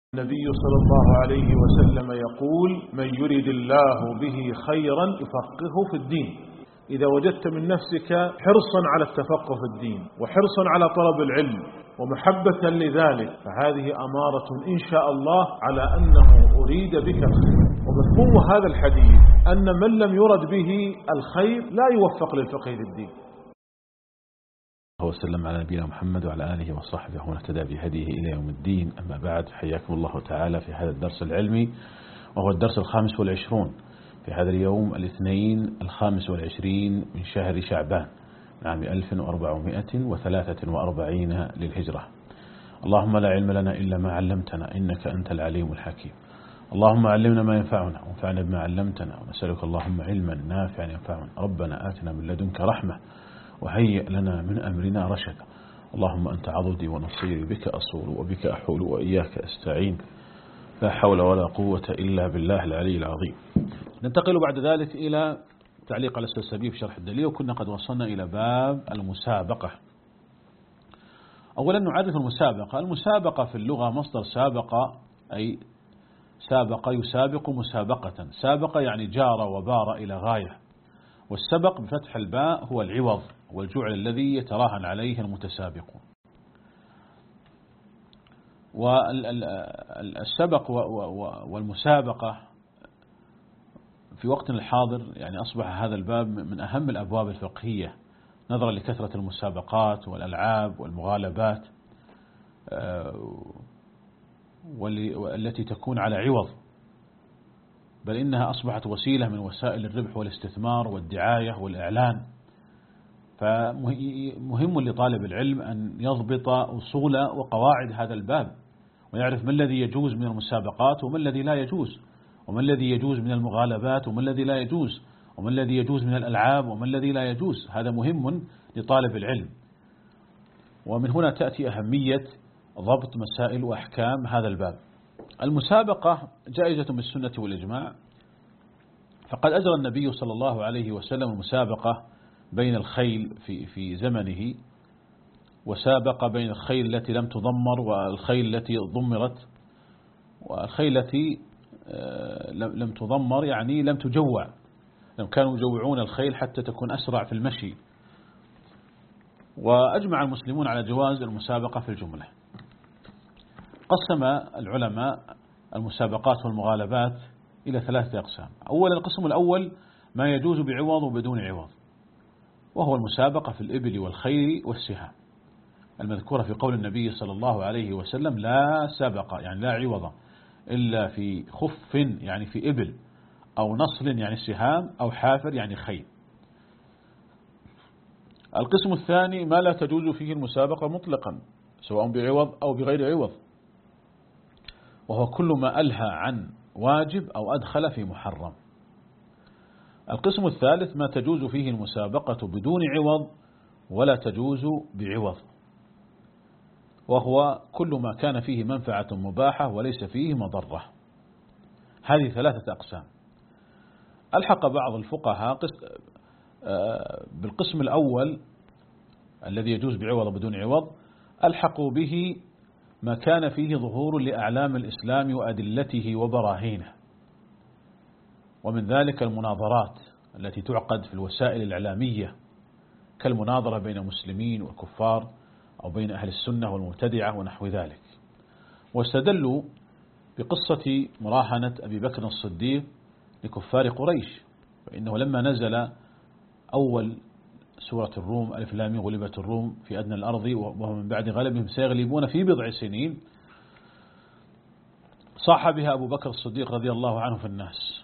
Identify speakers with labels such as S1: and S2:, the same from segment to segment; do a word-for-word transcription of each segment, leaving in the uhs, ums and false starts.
S1: النبي صلى الله عليه وسلم يقول: من يريد الله به خيرا يفقهه في الدين. إذا وجدت من نفسك حرصا على التفقه في الدين وحرصا على طلب العلم ومحبة لذلك، فهذه أمارة إن شاء الله على أنه أريد بك الخير. ومفهوم هذا الحديث أن من لم يرد به الخير لا يوفق للفقه في الدين.
S2: وسلم على نبينا محمد وعلى آله وصحبه ومن اهتدى بهديه إلى يوم الدين. أما بعد، حياكم الله تعالى في هذا الدرس العلمي، وهو الدرس الخامس والعشرون في هذا اليوم الاثنين الخامس والعشرين من شهر شعبان عام ألف وأربعمائة وثلاثة وأربعين للهجرة. اللهم لا علم لنا إلا ما علمتنا إنك أنت العليم الحكيم. اللهم علمنا ما ينفعنا وانفعنا بما علمتنا، ونسألك اللهم علما نافعا ينفعنا. ربنا آتنا من لدنك رحمة وهيئ لنا من أمرنا رشدا. اللهم أنت عضدي ونصيري، بك أصول وبك أحول وإياك أستعين، لا حول ولا قوة إلا بالله العلي العظيم. ننتقل بعد ذلك إلى تعليق على السلسبيل في شرح الدليل، وكنا قد وصلنا إلى باب المسابقة. أولا نعرف المسابقة. المسابقة في اللغة مصدر سابق، أي سابق يسابق مسابقة. سابق يعني جار وبار إلى غاية. والسبق بفتح الباء هو العوض والجعل الذي يتراهن عليه المتسابقون. والسبق والمسابقة في وقتنا الحاضر يعني أصبح هذا الباب من أهم الأبواب الفقهية، نظرا لكثرة المسابقات والألعاب والمغالبات والتي تكون على عوض، بل إنها أصبحت وسيلة من وسائل الربح والاستثمار والدعاية والإعلان. فمهم لطالب العلم أن يضبط أصول وقواعد هذا الباب، ويعرف ما الذي يجوز من المسابقات وما الذي لا يجوز، وما الذي يجوز من المغالبات وما الذي لا يجوز، وما الذي يجوز من الألعاب وما الذي لا يجوز. هذا مهم لطالب العلم، ومن هنا تأتي أهمية ضبط مسائل وأحكام هذا الباب. المسابقة جائزة بالسنة والإجماع، فقد أجرى النبي صلى الله عليه وسلم المسابقة بين الخيل في في زمنه، وسابق بين الخيل التي لم تضمر والخيل التي ضمرت. والخيل التي لم تضمر يعني لم تجوع، لم كانوا يجوعون الخيل حتى تكون أسرع في المشي. وأجمع المسلمون على جواز المسابقة في الجملة. قسم العلماء المسابقات والمغالبات إلى ثلاثة أقسام. أولا القسم الأول ما يجوز بعوض وبدون عوض، وهو المسابقة في الإبل والخيل والسهام، المذكورة في قول النبي صلى الله عليه وسلم: لا سبق يعني لا عوض إلا في خف يعني في إبل، أو نصل يعني سهام، أو حافر يعني خيل. القسم الثاني ما لا تجوز فيه المسابقة مطلقا، سواء بعوض أو بغير عوض، وهو كل ما ألهى عن واجب أو أدخل في محرم. القسم الثالث ما تجوز فيه المسابقة بدون عوض ولا تجوز بعوض، وهو كل ما كان فيه منفعة مباحة وليس فيه مضرة. هذه ثلاثة أقسام. ألحق بعض الفقهاء بالقسم الأول الذي يجوز بعوض وبدون عوض، ألحقوا به ما كان فيه ظهور لأعلام الإسلام وأدلته وبراهينه، ومن ذلك المناظرات التي تعقد في الوسائل الإعلامية، كالمناظرة بين المسلمين والكفار، أو بين أهل السنة والمبتدعة ونحو ذلك. واستدلوا بقصة مراهنة أبي بكر الصديق لكفار قريش، فإنه لما نزل أول سورة الروم: ألف لام ميم غلبت الروم في أدنى الأرض وهم من بعد غلبهم سيغلبون في بضع سنين، صاح بها أبو بكر الصديق رضي الله عنه في الناس.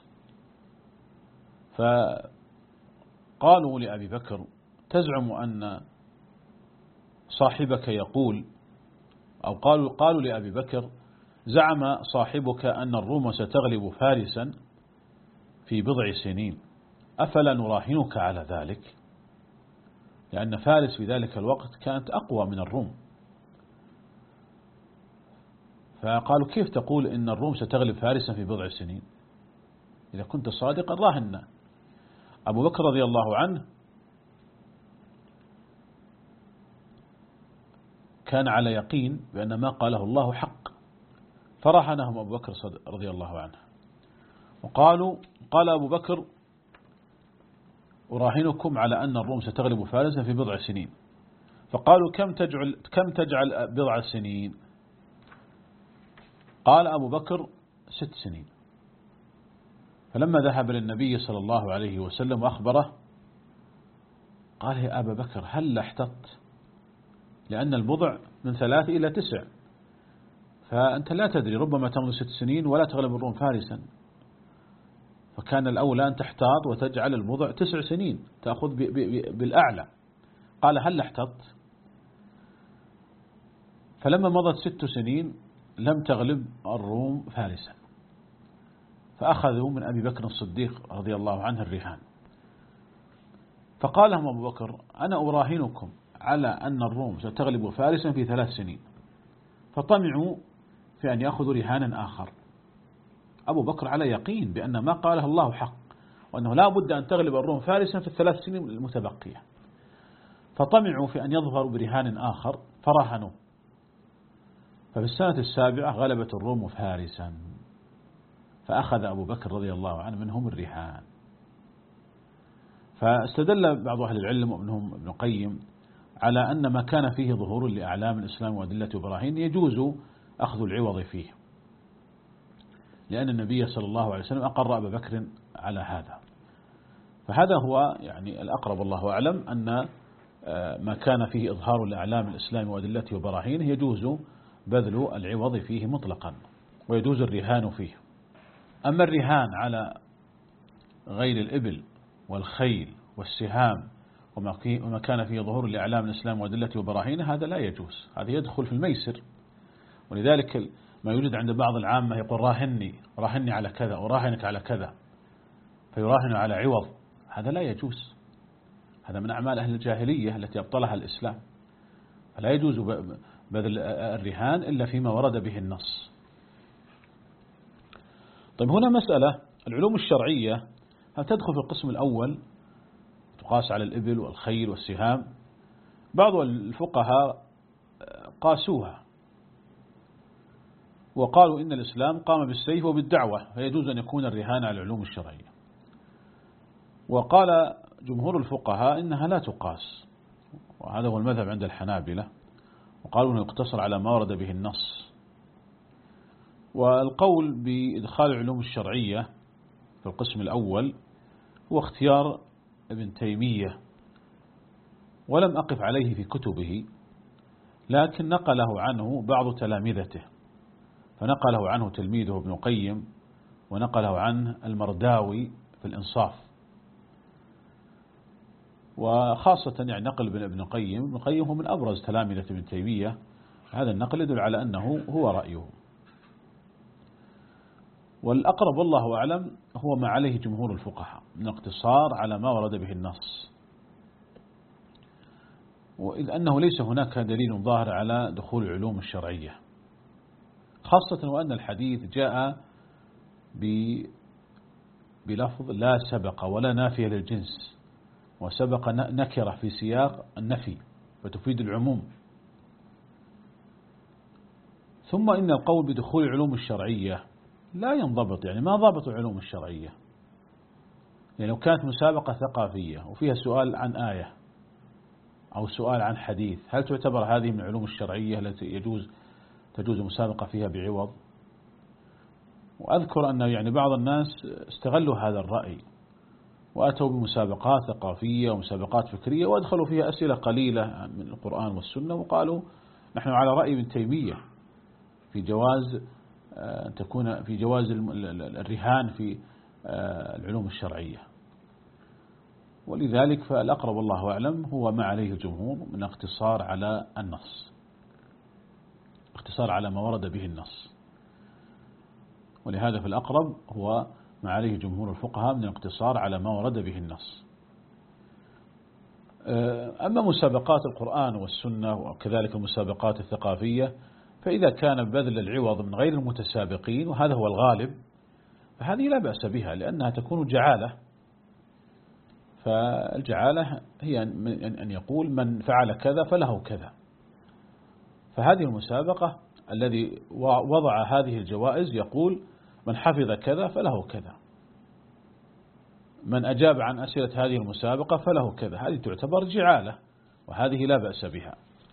S2: فقالوا لأبي بكر: تزعم أن صاحبك يقول، أو قالوا قالوا لأبي بكر: زعم صاحبك أن الروم ستغلب فارسا في بضع سنين، أفلا نراهنك على ذلك؟ لأن فارس في ذلك الوقت كانت أقوى من الروم. فقالوا: كيف تقول إن الروم ستغلب فارسا في بضع سنين؟ إذا كنت صادقا راهنا. أبو بكر رضي الله عنه كان على يقين بأن ما قاله الله حق، فرهنهم أبو بكر رضي الله عنه وقالوا قال أبو بكر أراهنكم على أن الروم ستغلب فارسا في بضع سنين. فقالوا كم تجعل, كم تجعل بضع سنين؟ قال أبو بكر ست سنين. فلما ذهب للنبي صلى الله عليه وسلم وأخبره قال يا أبا بكر هل احتطت؟ لأن البضع من ثلاث إلى تسع، فأنت لا تدري ربما تمضي ست سنين ولا تغلب الروم فارسا، فكان الأولى أن تحتاط وتجعل البضع تسع سنين تأخذ بالأعلى. قال هل احتطت؟ فلما مضت ست سنين لم تغلب الروم فارسا، فأخذوا من أبي بكر الصديق رضي الله عنه الرهان. فقال لهم أبو بكر أنا أراهنكم على أن الروم ستغلب فارسا في ثلاث سنين، فطمعوا في أن يأخذوا رهانا آخر. أبو بكر على يقين بأن ما قاله الله حق، وأنه لا بد أن تغلب الروم فارسا في الثلاث سنين المتبقية، فطمعوا في أن يظهروا برهان آخر فرهنوا. ففي السنة السابعة غلبت الروم فارسا، فأخذ أبو بكر رضي الله عنه منهم الرهان. فاستدل بعض أهل العلم ومنهم ابن قيم على أن ما كان فيه ظهور لأعلام الإسلام وأدلة وبراهين يجوز أخذ العوض فيه، لأن النبي صلى الله عليه وسلم أقر أبا بكر على هذا. فهذا هو يعني الأقرب الله أعلم، أن ما كان فيه إظهار لأعلام الإسلام وأدلته وبراهينه يجوز بذل العوض فيه مطلقا، ويجوز الرهان فيه. أما الرهان على غير الإبل والخيل والسهام وما كان فيه ظهور لأعلام الإسلام وأدلته وبراهينه هذا لا يجوز، هذا يدخل في الميسر. ولذلك ما يوجد عند بعض العامة يقول راهني راهني على كذا وراهنك على كذا، فيراهن على عوض، هذا لا يجوز، هذا من أعمال أهل الجاهلية التي أبطلها الإسلام. فلا يجوز بذل الرهان إلا فيما ورد به النص. طيب هنا مسألة، العلوم الشرعية هل تدخل في القسم الأول تقاس على الإبل والخيل والسهام؟ بعض الفقهاء قاسوها وقالوا إن الإسلام قام بالسيف وبالدعوة، فيجوز أن يكون الرهان على العلوم الشرعية. وقال جمهور الفقهاء إنها لا تقاس، وهذا هو المذهب عند الحنابلة، وقالوا أنه يقتصر على ما ورد به النص. والقول بإدخال العلوم الشرعية في القسم الأول هو اختيار ابن تيمية، ولم أقف عليه في كتبه، لكن نقله عنه بعض تلامذته، فنقله عنه تلميذه ابن قيم، ونقله عنه المرداوي في الإنصاف. وخاصة يعني نقل ابن قيم، ابن قيم هو من أبرز تلامذة ابن تيمية، هذا النقل يدل على أنه هو رأيه. والأقرب والله أعلم هو ما عليه جمهور الفقهاء من اقتصار على ما ورد به النص، وإذ أنه ليس هناك دليل ظاهر على دخول العلوم الشرعية، خاصة وأن الحديث جاء بلفظ لا سبق ولا نافية للجنس، وسبق نكرة في سياق النفي فتفيد العموم. ثم إن القول بدخول العلوم الشرعية لا ينضبط، يعني ما ضابط العلوم الشرعية. يعني لو كانت مسابقة ثقافية وفيها سؤال عن آية أو سؤال عن حديث، هل تعتبر هذه من العلوم الشرعية التي يجوز تجوز مسابقة فيها بعوض؟ وأذكر أن يعني بعض الناس استغلوا هذا الرأي وأتوا بمسابقات ثقافية ومسابقات فكرية وأدخلوا فيها أسئلة قليلة من القرآن والسنة، وقالوا نحن على رأي ابن تيمية في جواز أن تكون في جواز الرهان في العلوم الشرعية. ولذلك فالأقرب والله أعلم هو ما عليه الجمهور من اقتصار على النص، اقتصار على ما ورد به النص. ولهذا في الأقرب هو ما عليه جمهور الفقهاء من الاقتصار على ما ورد به النص. أما مسابقات القرآن والسنة وكذلك المسابقات الثقافية، فإذا كان بذل العوض من غير المتسابقين وهذا هو الغالب فهذه لا بأس بها، لأنها تكون جعالة. فالجعالة هي أن يقول من فعل كذا فله كذا، فهذه المسابقة الذي وضع هذه الجوائز يقول من حفظ كذا فله كذا، من أجاب عن أسئلة هذه المسابقة فله كذا. هذه تعتبر جعالة، وهذه لا بأس بها.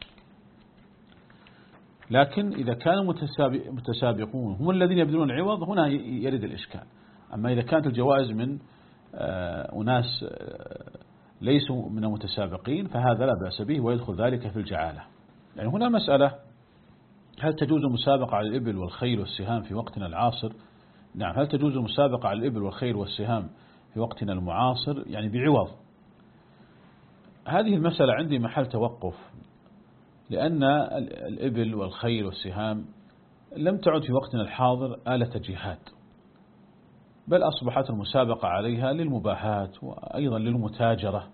S2: لكن إذا كان المتسابقون هم الذين يبذلون العوض هنا يرد الإشكال. أما إذا كانت الجوائز من أناس ليسوا من المتسابقين فهذا لا بأس به ويدخل ذلك في الجعالة. يعني هنا مسألة: هل تجوز المسابقة على الإبل والخيل والسهام في وقتنا العاصر؟ نعم، هل تجوز المسابقة على الإبل والخيل والسهام في وقتنا المعاصر يعني بعوض؟ هذه المسألة عندي محل توقف، لأن الإبل والخيل والسهام لم تعد في وقتنا الحاضر آلة جهاد، بل أصبحت المسابقة عليها للمباحات وأيضا للمتاجرة.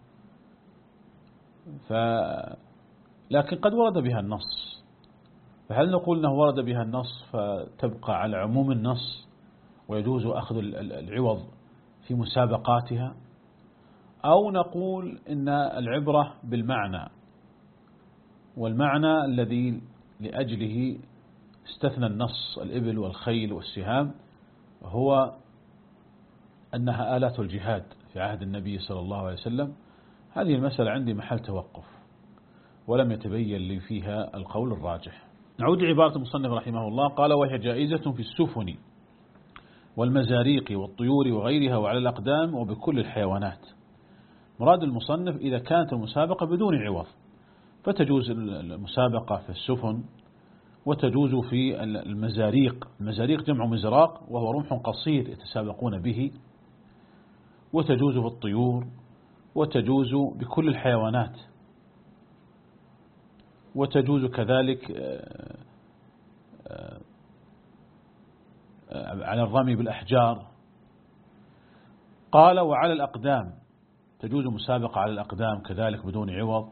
S2: ف... لكن قد ورد بها النص، فهل نقول أنه ورد بها النص فتبقى على عموم النص ويجوز أخذ العوض في مسابقاتها، أو نقول إن العبرة بالمعنى، والمعنى الذي لأجله استثنى النص الإبل والخيل والسهام هو أنها آلات الجهاد في عهد النبي صلى الله عليه وسلم. هذه المسألة عندي محل توقف ولم يتبين لي فيها القول الراجح. نعود لعبارة المصنف رحمه الله، قال: وهي جائزة في السفن والمزاريق والطيور وغيرها وعلى الأقدام وبكل الحيوانات. مراد المصنف إذا كانت المسابقة بدون عوض فتجوز المسابقة في السفن، وتجوز في المزاريق. المزاريق جمع مزراق وهو رمح قصير يتسابقون به، وتجوز في الطيور، وتجوز بكل الحيوانات، وتجوز كذلك على الرمي بالأحجار. قال: وعلى الأقدام، تجوز مسابقة على الأقدام كذلك بدون عوض.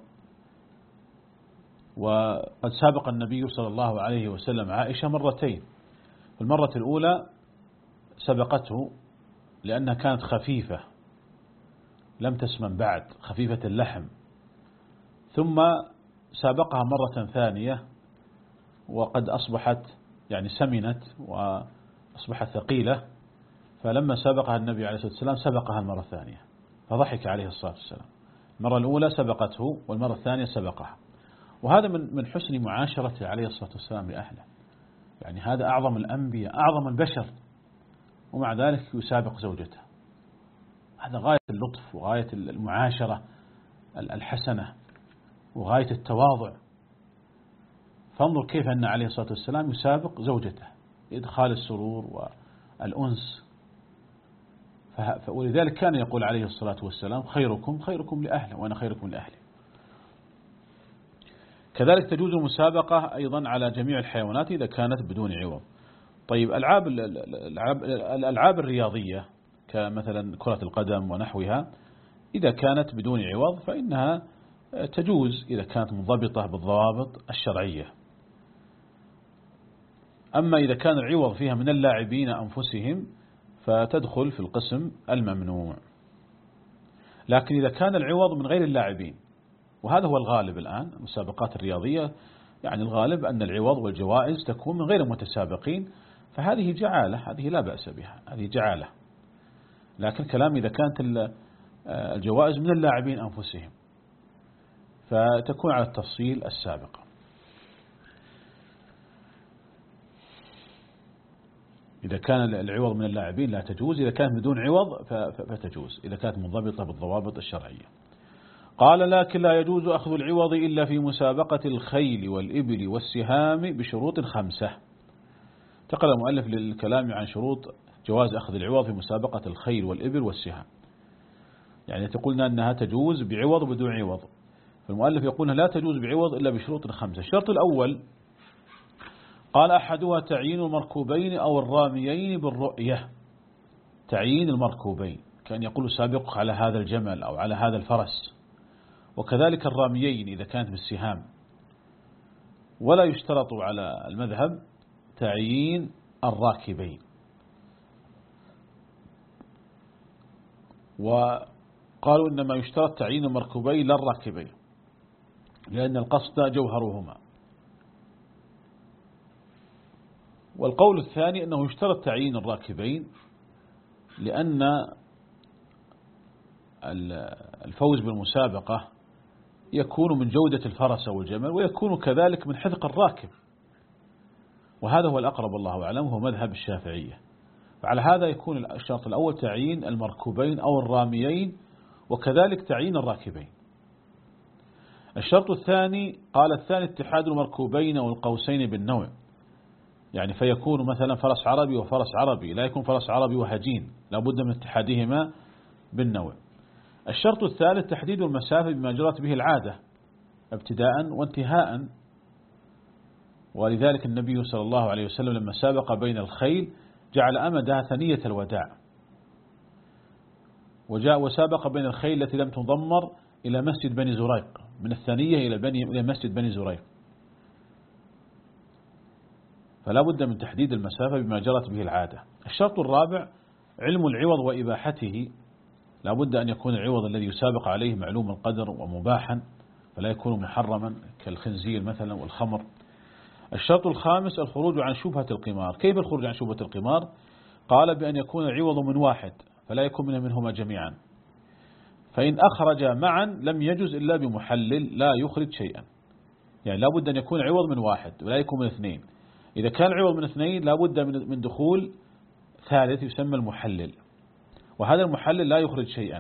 S2: وقد سابق النبي صلى الله عليه وسلم عائشة مرتين. المرة الأولى سبقته لأنها كانت خفيفة لم تسمن بعد، خفيفة اللحم، ثم سابقها مرة ثانية وقد أصبحت يعني سمنت وأصبحت ثقيلة، فلما سبقها النبي عليه الصلاة والسلام سبقها المرة الثانية، فضحك عليه الصلاة والسلام. المرة الأولى سبقته والمرة الثانية سبقها. وهذا من من حسن معاشرته عليه الصلاة والسلام لأهله. يعني هذا أعظم الأنبياء، أعظم البشر، ومع ذلك يسابق زوجته. هذا غاية اللطف وغاية المعاشرة الحسنة وغاية التواضع. فانظر كيف أن عليه الصلاة والسلام يسابق زوجته إدخال السرور والأنس. ولذلك كان يقول عليه الصلاة والسلام: خيركم خيركم لأهله وأنا خيركم لأهلي. كذلك تجوز المسابقة أيضا على جميع الحيوانات إذا كانت بدون عوض. طيب الألعاب الألعاب, الألعاب الرياضية كمثلا كرة القدم ونحوها إذا كانت بدون عوض فإنها تجوز إذا كانت منضبطة بالضوابط الشرعية. أما إذا كان العوض فيها من اللاعبين أنفسهم فتدخل في القسم الممنوع. لكن إذا كان العوض من غير اللاعبين، وهذا هو الغالب الآن المسابقات الرياضية، يعني الغالب أن العوض والجوائز تكون من غير المتسابقين، فهذه جعالة، هذه لا بأس بها، هذه جعالة. لكن كلام إذا كانت الجوائز من اللاعبين أنفسهم فتكون على التفصيل السابق. إذا كان العوض من اللاعبين لا تجوز، إذا كانت بدون عوض فتجوز إذا كانت منضبطة بالضوابط الشرعية. قال: لكن لا يجوز أخذ العوض إلا في مسابقة الخيل والإبل والسهام بشروط خمسة. انتقل المؤلف للكلام عن شروط جواز أخذ العوض في مسابقة الخيل والإبل والسهام. يعني تقولنا أنها تجوز بعوض وبدون عوض، فالمؤلف يقول لا تجوز بعوض إلا بشروط خمسة. الشرط الأول قال: أحدها تعيين المركوبين أو الراميين بالرؤية. تعيين المركوبين كان يقول سابقك على هذا الجمل أو على هذا الفرس، وكذلك الراميين إذا كانت بالسهام. ولا يشترط على المذهب تعيين الراكبين. وقالوا إنما يشترط تعيين المركوبين لا الراكبين، لأن القصد جوهرهما. والقول الثاني أنه يشترط تعيين الراكبين، لأن الفوز بالمسابقة يكون من جودة الفرس أو الجمل، ويكون كذلك من حذق الراكب، وهذا هو الأقرب الله أعلم، هو مذهب الشافعية. فعلى هذا يكون الشرط الأول تعيين المركوبين أو الراميين، وكذلك تعيين الراكبين. الشرط الثاني قال الثاني اتحاد المركوبين أو القوسين بالنوع، يعني فيكون مثلا فرس عربي وفرس عربي، لا يكون فرس عربي وهجين، لا بد من اتحادهما بالنوع. الشرط الثالث تحديد المسافة بما جرت به العادة ابتداء وانتهاء، ولذلك النبي صلى الله عليه وسلم لما سابق بين الخيل جعل أمدها ثنية الوداع، وجاء وسابق بين الخيل التي لم تضمر إلى مسجد بني زريق، من الثانية إلى بني إلى مسجد بني زريق. فلا بد من تحديد المسافة بما جرت به العادة. الشرط الرابع علم العوض وإباحته، لا بد أن يكون العوض الذي يسابق عليه معلوم القدر ومباحا، فلا يكون محرما كالخنزير مثلا والخمر. الشرط الخامس الخروج عن شبهة القمار. كيف الخروج عن شبهة القمار؟ قال بأن يكون العوض من واحد، فلا يكون من منهما جميعا، فإن أخرج معا لم يجز إلا بمحلل لا يخرج شيئا. يعني لا بد أن يكون عوض من واحد ولا يكون من اثنين. إذا كان عوض من اثنين لا بد من دخول ثالث يسمى المحلل، وهذا المحلل لا يخرج شيئا.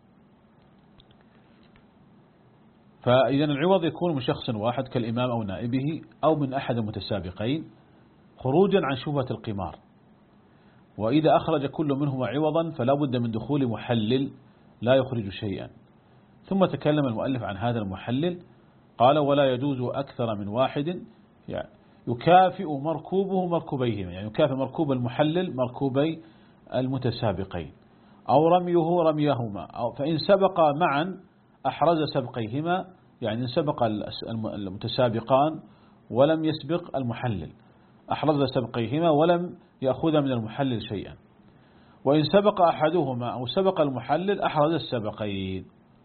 S2: فإذا العوض يكون من شخص واحد كالإمام أو نائبه أو من أحد المتسابقين خروجا عن شبهة القمار. وإذا أخرج كل منهما عوضا فلا بد من دخول محلل لا يخرج شيئا. ثم تكلم المؤلف عن هذا المحلل، قال ولا يجوز أكثر من واحد، يعني يكافئ مركوبه مركوبيهما، يعني يكافئ مركوب المحلل مركوبي المتسابقين، أو رميه رميهما، أو فإن سبقا معا أحرز سبقيهما، يعني إن سبق المتسابقان ولم يسبق المحلل أحرز سبقيهما ولم يأخذ من المحلل شيئا، وإن سبق أحدهما أو سبق المحلل أحرز السبقين.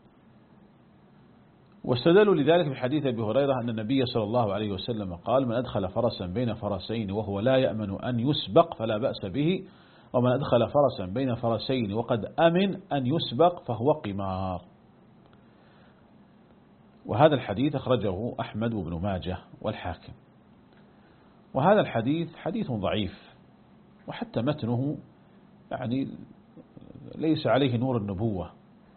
S2: واستدلوا لذلك بحديث أبي هريرة أن النبي صلى الله عليه وسلم قال من أدخل فرسا بين فرسين وهو لا يأمن أن يسبق فلا بأس به، ومن أدخل فرسا بين فرسين وقد أمن أن يسبق فهو قمار. وهذا الحديث أخرجه أحمد وابن ماجه والحاكم. وهذا الحديث حديث ضعيف، وحتى متنه يعني ليس عليه نور النبوة.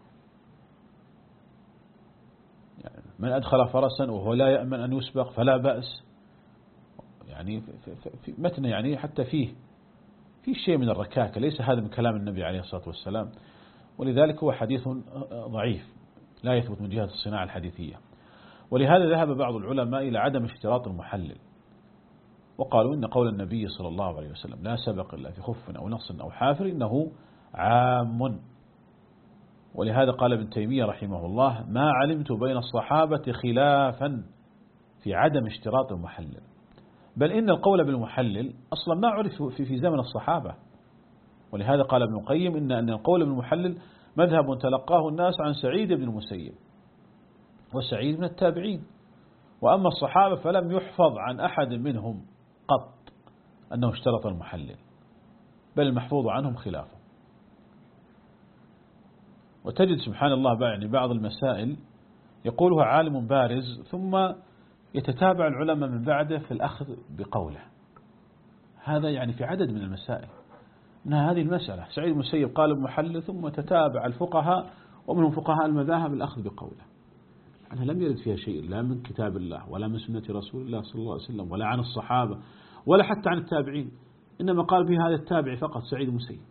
S2: يعني من أدخل فرسا وهو لا يأمن أن يسبق فلا بأس، يعني في متن يعني حتى فيه في شيء من الركاكة، ليس هذا من كلام النبي عليه الصلاة والسلام، ولذلك هو حديث ضعيف لا يثبت من جهة الصناعة الحديثية. ولهذا ذهب بعض العلماء إلى عدم اشتراط المحلل، وقالوا إن قول النبي صلى الله عليه وسلم لا سبق إلا في خف أو نقص أو حافر إنه عام. ولهذا قال ابن تيمية رحمه الله ما علمت بين الصحابة خلافا في عدم اشتراط المحلل، بل إن القول بالمحلل أصلا ما عرف في, في زمن الصحابة. ولهذا قال ابن القيم إن, أن القول بالمحلل مذهب تلقاه الناس عن سعيد بن المسيب، وسعيد من التابعين، وأما الصحابة فلم يحفظ عن أحد منهم قط أنه اشترط المحلل، بل المحفوظ عنهم خلافه. وتجد سبحان الله يعني بعض المسائل يقولها عالم بارز ثم يتتابع العلماء من بعده في الأخذ بقوله. هذا يعني في عدد من المسائل، أن هذه المسألة سعيد المسيب قال المحلل، ثم تتابع الفقهاء ومنهم فقهاء المذاهب الأخذ بقوله. أنها لم يرد فيها شيء لا من كتاب الله ولا من سنة رسول الله صلى الله عليه وسلم ولا عن الصحابة ولا حتى عن التابعين، إنما قال به هذا التابع فقط سعيد المسيب.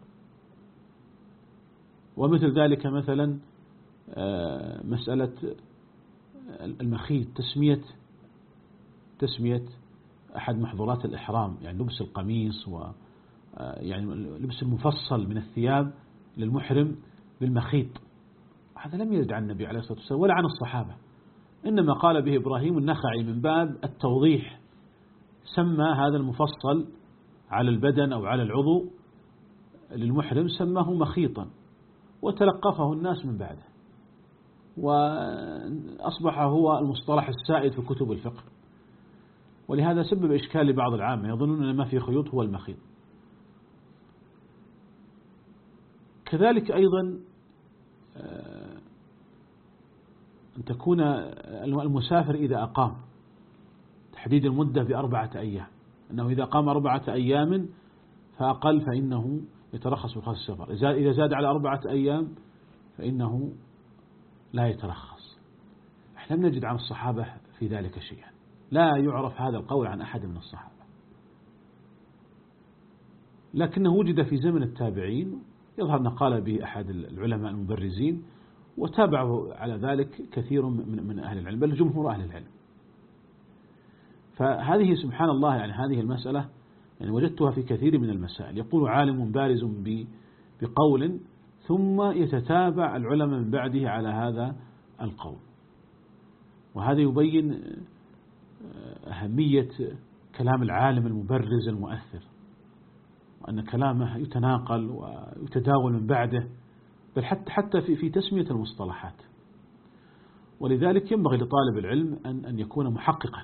S2: ومثل ذلك مثلا مسألة المخيط، تسمية تسمية أحد محظورات الإحرام، يعني لبس القميص و يعني لبس المفصل من الثياب للمحرم بالمخيط، هذا لم يرد عن النبي عليه الصلاة والسلام ولا عن الصحابة، إنما قال به إبراهيم النخعي من باب التوضيح، سمى هذا المفصل على البدن أو على العضو للمحرم سماه مخيطا، وتلقفه الناس من بعده، وأصبح هو المصطلح السائد في كتب الفقه. ولهذا سبب إشكال لبعض العامة يظنون أن ما في خيوط هو المخيط. كذلك أيضا أن تكون المسافر إذا أقام تحديد المدة بأربعة أيام، أنه إذا قام أربعة أيام فأقل فإنه يترخص في رخص السفر، إذا زاد على أربعة أيام فإنه لا يترخص. احنا لم نجد عن الصحابة في ذلك شيئا، لا يعرف هذا القول عن أحد من الصحابة، لكنه وجد في زمن التابعين، يظهر أن قال به أحد العلماء المبرزين، وتابعه على ذلك كثير من أهل العلم بل جمهور أهل العلم. فهذه سبحان الله يعني هذه المسألة يعني وجدتها في كثير من المسائل، يقول عالم بارز بقول ثم يتتابع العلماء من بعده على هذا القول، وهذا يبين أهمية كلام العالم المبرز المؤثر، وأن كلامه يتناقل ويتداول من بعده، بل حتى حتى في في تسمية المصطلحات. ولذلك ينبغي لطالب العلم أن أن يكون محققا،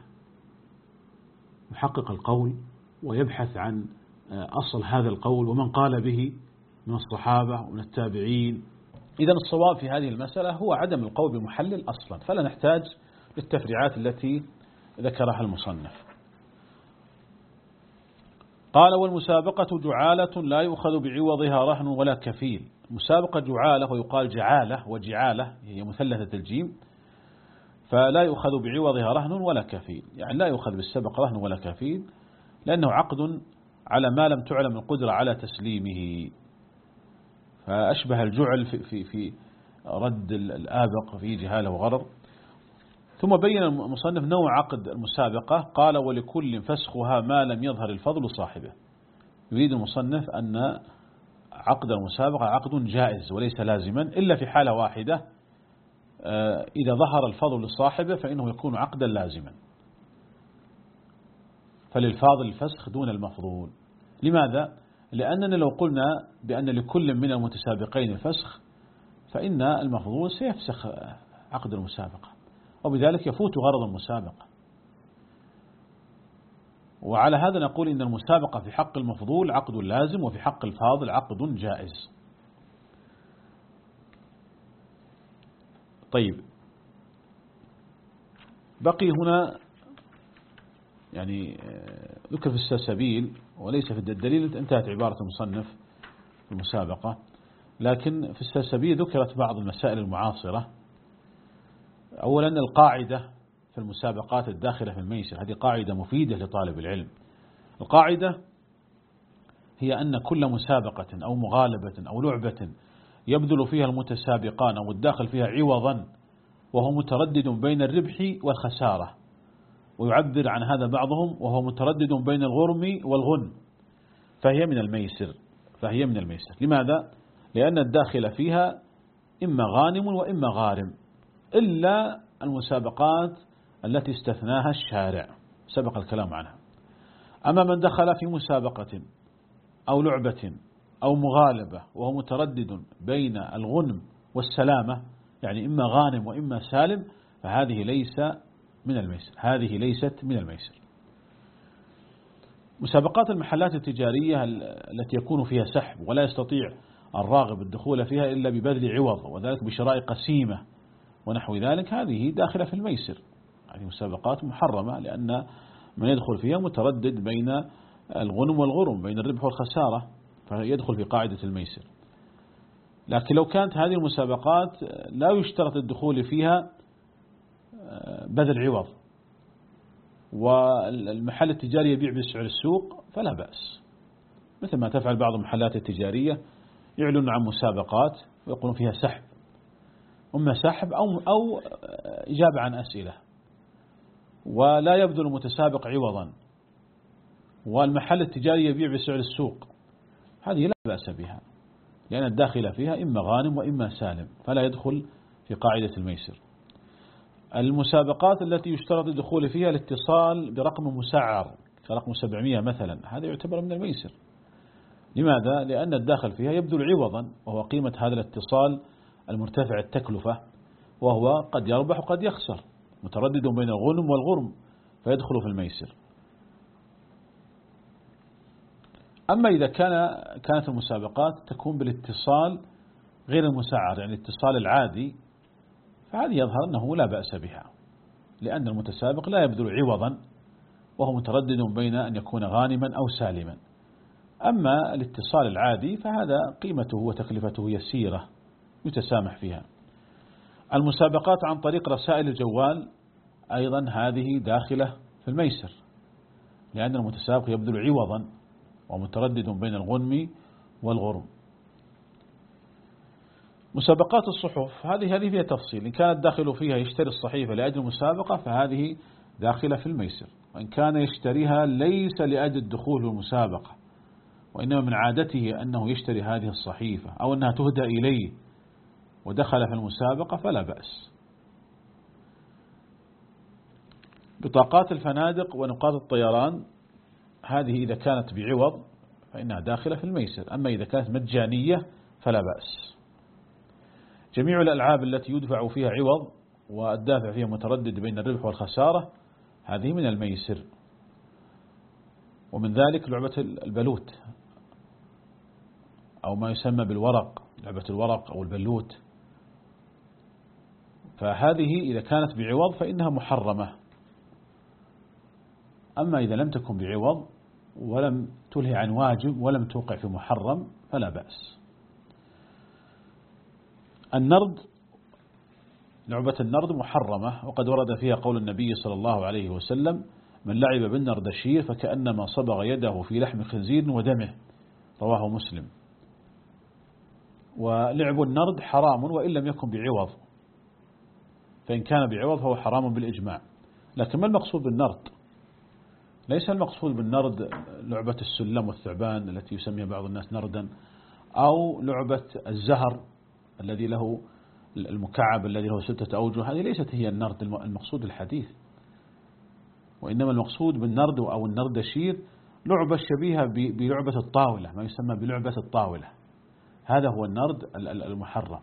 S2: محقق القول، ويبحث عن أصل هذا القول ومن قال به من الصحابة ومن التابعين. إذا الصواب في هذه المسألة هو عدم القول بمحلل أصلا، فلا نحتاج للتفريعات التي ذكرها المصنف. قال والمسابقة جعالة لا يؤخذ بعوضها رهن ولا كفيل. مسابقة جعالة ويقال جعالة وجعالة، هي مثلثة الجيم، فلا يؤخذ بعوضها رهن ولا كفيل، يعني لا يؤخذ بالسبق رهن ولا كفيل، لأنه عقد على ما لم تعلم القدرة على تسليمه، فأشبه الجعل في, في, في رد الآبق في جهالة وغرر. ثم بين المصنف نوع عقد المسابقة، قال ولكل فسخها ما لم يظهر الفضل صاحبه. يريد المصنف أن عقد المسابقة عقد جائز وليس لازما، إلا في حالة واحدة، إذا ظهر الفضل لصاحبه فإنه يكون عقدا لازما، فللفاضل الفسخ دون المفضول. لماذا؟ لأننا لو قلنا بأن لكل من المتسابقين الفسخ فإن المفضول سيفسخ عقد المسابقة، وبذلك يفوت غرض المسابقة. وعلى هذا نقول إن المسابقة في حق المفضول عقد لازم، وفي حق الفاضل عقد جائز. طيب، بقي هنا يعني ذكر في السلسبيل وليس في الدليل، انتهت عبارة المصنف في المسابقة، لكن في السلسبيل ذكرت بعض المسائل المعاصرة. أولا القاعدة في المسابقات الداخلة في الميسر، هذه قاعدة مفيدة لطالب العلم. القاعدة هي أن كل مسابقة أو مغالبة أو لعبة يبذل فيها المتسابقان أو الداخل فيها عوضا وهو متردد بين الربح والخسارة، ويعبر عن هذا بعضهم وهو متردد بين الغرم والغنم، فهي من الميسر فهي من الميسر لماذا؟ لأن الداخل فيها إما غانم وإما غارم، إلا المسابقات التي استثناها الشارع سبق الكلام عنها. أما من دخل في مسابقة أو لعبة أو مغالبة وهو متردد بين الغنم والسلامة، يعني إما غانم وإما سالم، فهذه ليس من الميسر هذه ليست من الميسر. مسابقات المحلات التجارية التي يكون فيها سحب ولا يستطيع الراغب الدخول فيها إلا ببذل عوض، وذلك بشراء قسيمة ونحو ذلك، هذه داخلة في الميسر. هذه مسابقات محرمة، لأن من يدخل فيها متردد بين الغنم والغرم، بين الربح والخسارة، فيدخل في قاعدة الميسر. لكن لو كانت هذه المسابقات لا يشترط الدخول فيها بذل عوض، والمحل التجاري يبيع بسعر السوق، فلا بأس، مثل ما تفعل بعض المحلات التجارية، يعلن عن مسابقات ويقولون فيها سحب، أما سحب أو, أو إجابة عن أسئلة، ولا يبذل المتسابق عوضا، والمحل التجاري يبيع بسعر السوق، هذه لا بأس بها، لأن الداخل فيها إما غانم وإما سالم، فلا يدخل في قاعدة الميسر. المسابقات التي يشترط الدخول فيها الاتصال برقم مسعر كرقم سبعمائة مثلا، هذا يعتبر من الميسر. لماذا؟ لأن الداخل فيها يبذل عوضا، وهو قيمة هذا الاتصال المرتفع التكلفة، وهو قد يربح وقد يخسر، متردد بين الغنم والغرم، فيدخل في الميسر. أما إذا كان كانت المسابقات تكون بالاتصال غير المسعر، يعني الاتصال العادي، فهذه يظهر أنه لا بأس بها، لأن المتسابق لا يبذل عوضا وهو متردد بين أن يكون غانما أو سالما. أما الاتصال العادي فهذا قيمته وتكلفته يسيرة يتسامح فيها. المسابقات عن طريق رسائل الجوال أيضا هذه داخلة في الميسر، لأن المتسابق يبذل عوضا ومتردد بين الغنم والغرم. مسابقات الصحف هذه هذه فيها تفصيل، إن كانت داخل فيها يشتري الصحيفة لأجل المسابقة فهذه داخلة في الميسر، وإن كان يشتريها ليس لأجل الدخول في المسابقة وإنما من عادته أنه يشتري هذه الصحيفة أو أنها تهدى إليه ودخل في المسابقة فلا بأس. بطاقات الفنادق ونقاط الطيران هذه إذا كانت بعوض فإنها داخلة في الميسر، أما إذا كانت مجانية فلا بأس. جميع الألعاب التي يدفع فيها عوض والدافع فيها متردد بين الربح والخسارة هذه من الميسر، ومن ذلك لعبة البلوت أو ما يسمى بالورق، لعبة الورق أو البلوت، فهذه إذا كانت بعوض فإنها محرمة. أما إذا لم تكن بعوض ولم تلهي عن واجب ولم توقع في محرم فلا بأس. النرد، لعبة النرد محرمة، وقد ورد فيها قول النبي صلى الله عليه وسلم: من لعب بالنردشير فكأنما صبغ يده في لحم خنزير ودمه، رواه مسلم. ولعب النرد حرام وإن لم يكن بعوض، فإن كان بعوض فهو حرام بالإجماع. لكن ما المقصود بالنرد؟ ليس المقصود بالنرد لعبة السلم والثعبان التي يسميها بعض الناس نردا، أو لعبة الزهر الذي له المكعب الذي له ستة أوجه، هذه ليست هي النرد المقصود الحديث، وإنما المقصود بالنرد أو النردشير لعبة شبيهة بلعبة الطاولة، ما يسمى بلعبة الطاولة، هذا هو النرد المحرم.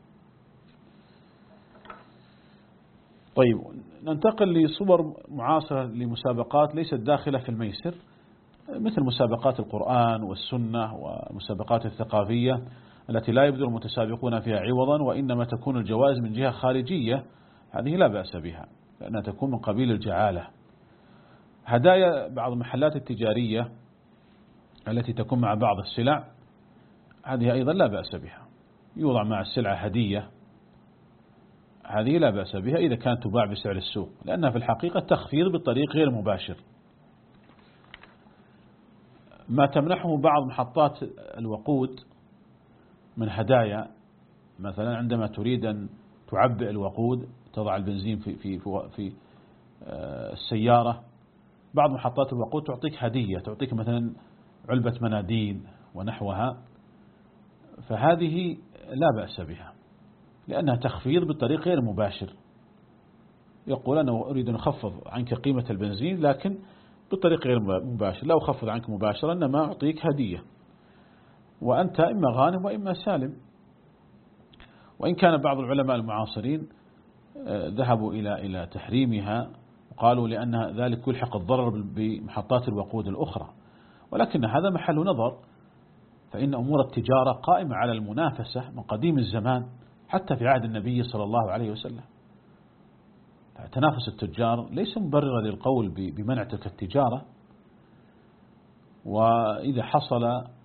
S2: طيب ننتقل لصور معاصرة لمسابقات ليست داخلة في الميسر، مثل مسابقات القرآن والسنة والمسابقات الثقافية التي لا يبذل المتسابقون فيها عوضا، وإنما تكون الجوائز من جهة خارجية، هذه لا بأس بها لأنها تكون من قبيل الجعالة. هدايا بعض المحلات التجارية التي تكون مع بعض السلع هذه أيضا لا بأس بها، يوضع مع السلعة هدية، هذه لا بأس بها إذا كانت تباع بسعر السوق، لأنها في الحقيقة تخفيض بطريق غير مباشر. ما تمنحه بعض محطات الوقود من هدايا، مثلا عندما تريد أن تعبئ الوقود تضع البنزين في في في السيارة، بعض محطات الوقود تعطيك هدية، تعطيك مثلا علبة مناديل ونحوها، فهذه لا بأس بها لأنها تخفيض بالطريق غير مباشر. يقول أنا أريد أن أخفض عنك قيمة البنزين لكن بالطريق غير مباشر، لا أخفض عنك مباشرة إنما أعطيك هدية، وأنت إما غانم وإما سالم. وإن كان بعض العلماء المعاصرين ذهبوا إلى إلى تحريمها وقالوا لأن ذلك يلحق الضرر بمحطات الوقود الأخرى، ولكن هذا محل نظر، فإن أمور التجارة قائمة على المنافسة من قديم الزمان حتى في عهد النبي صلى الله عليه وسلم. تنافس التجار ليس مبررا للقول بمنع تلك التجارة، وإذا حصل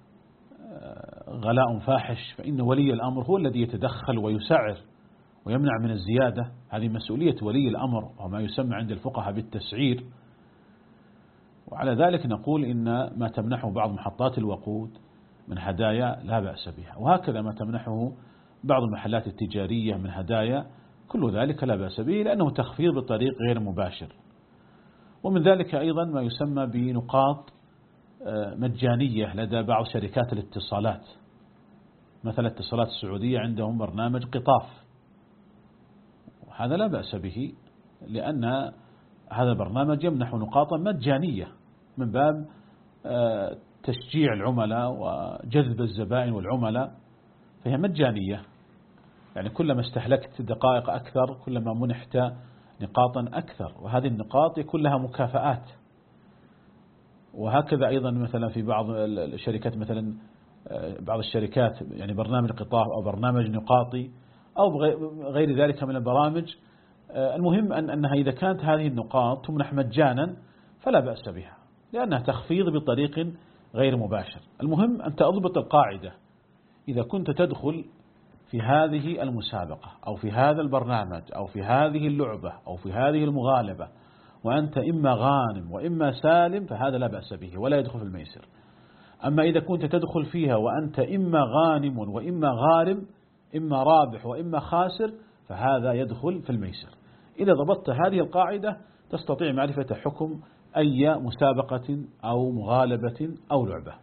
S2: غلاء فاحش فإن ولي الأمر هو الذي يتدخل ويسعر ويمنع من الزيادة، هذه مسؤولية ولي الأمر وما يسمى عند الفقهاء بالتسعير. وعلى ذلك نقول إن ما تمنحه بعض محطات الوقود من هدايا لا بأس بها، وهكذا ما تمنحه بعض المحلات التجارية من هدايا كل ذلك لا بأس به لأنه تخفيض بطريق غير مباشر. ومن ذلك أيضا ما يسمى بنقاط مجانية لدى بعض شركات الاتصالات، مثل اتصالات السعودية عندهم برنامج قطاف، هذا لا بأس به لأن هذا البرنامج يمنح نقاطا مجانية من باب تشجيع العملاء وجذب الزبائن والعملاء، فهي مجانية، يعني كلما استهلكت دقائق أكثر كلما منحت نقاطا أكثر، وهذه النقاط يكون لها مكافآت، وهكذا أيضا مثلا في بعض الشركات، مثلا بعض الشركات يعني برنامج قطاع أو برنامج نقاطي أو غير ذلك من البرامج. المهم أن أنها إذا كانت هذه النقاط تمنح مجانا فلا بأس بها، لأنها تخفيض بطريق غير مباشر. المهم أن تضبط القاعدة: إذا كنت تدخل في هذه المسابقة أو في هذا البرنامج أو في هذه اللعبة أو في هذه المغالبة وأنت إما غانم وإما سالم فهذا لا بأس به ولا يدخل في الميسر. أما إذا كنت تدخل فيها وأنت إما غانم وإما غارم، إما رابح وإما خاسر، فهذا يدخل في الميسر. إذا ضبطت هذه القاعدة تستطيع معرفة حكم أي مسابقة أو مغالبة أو لعبة.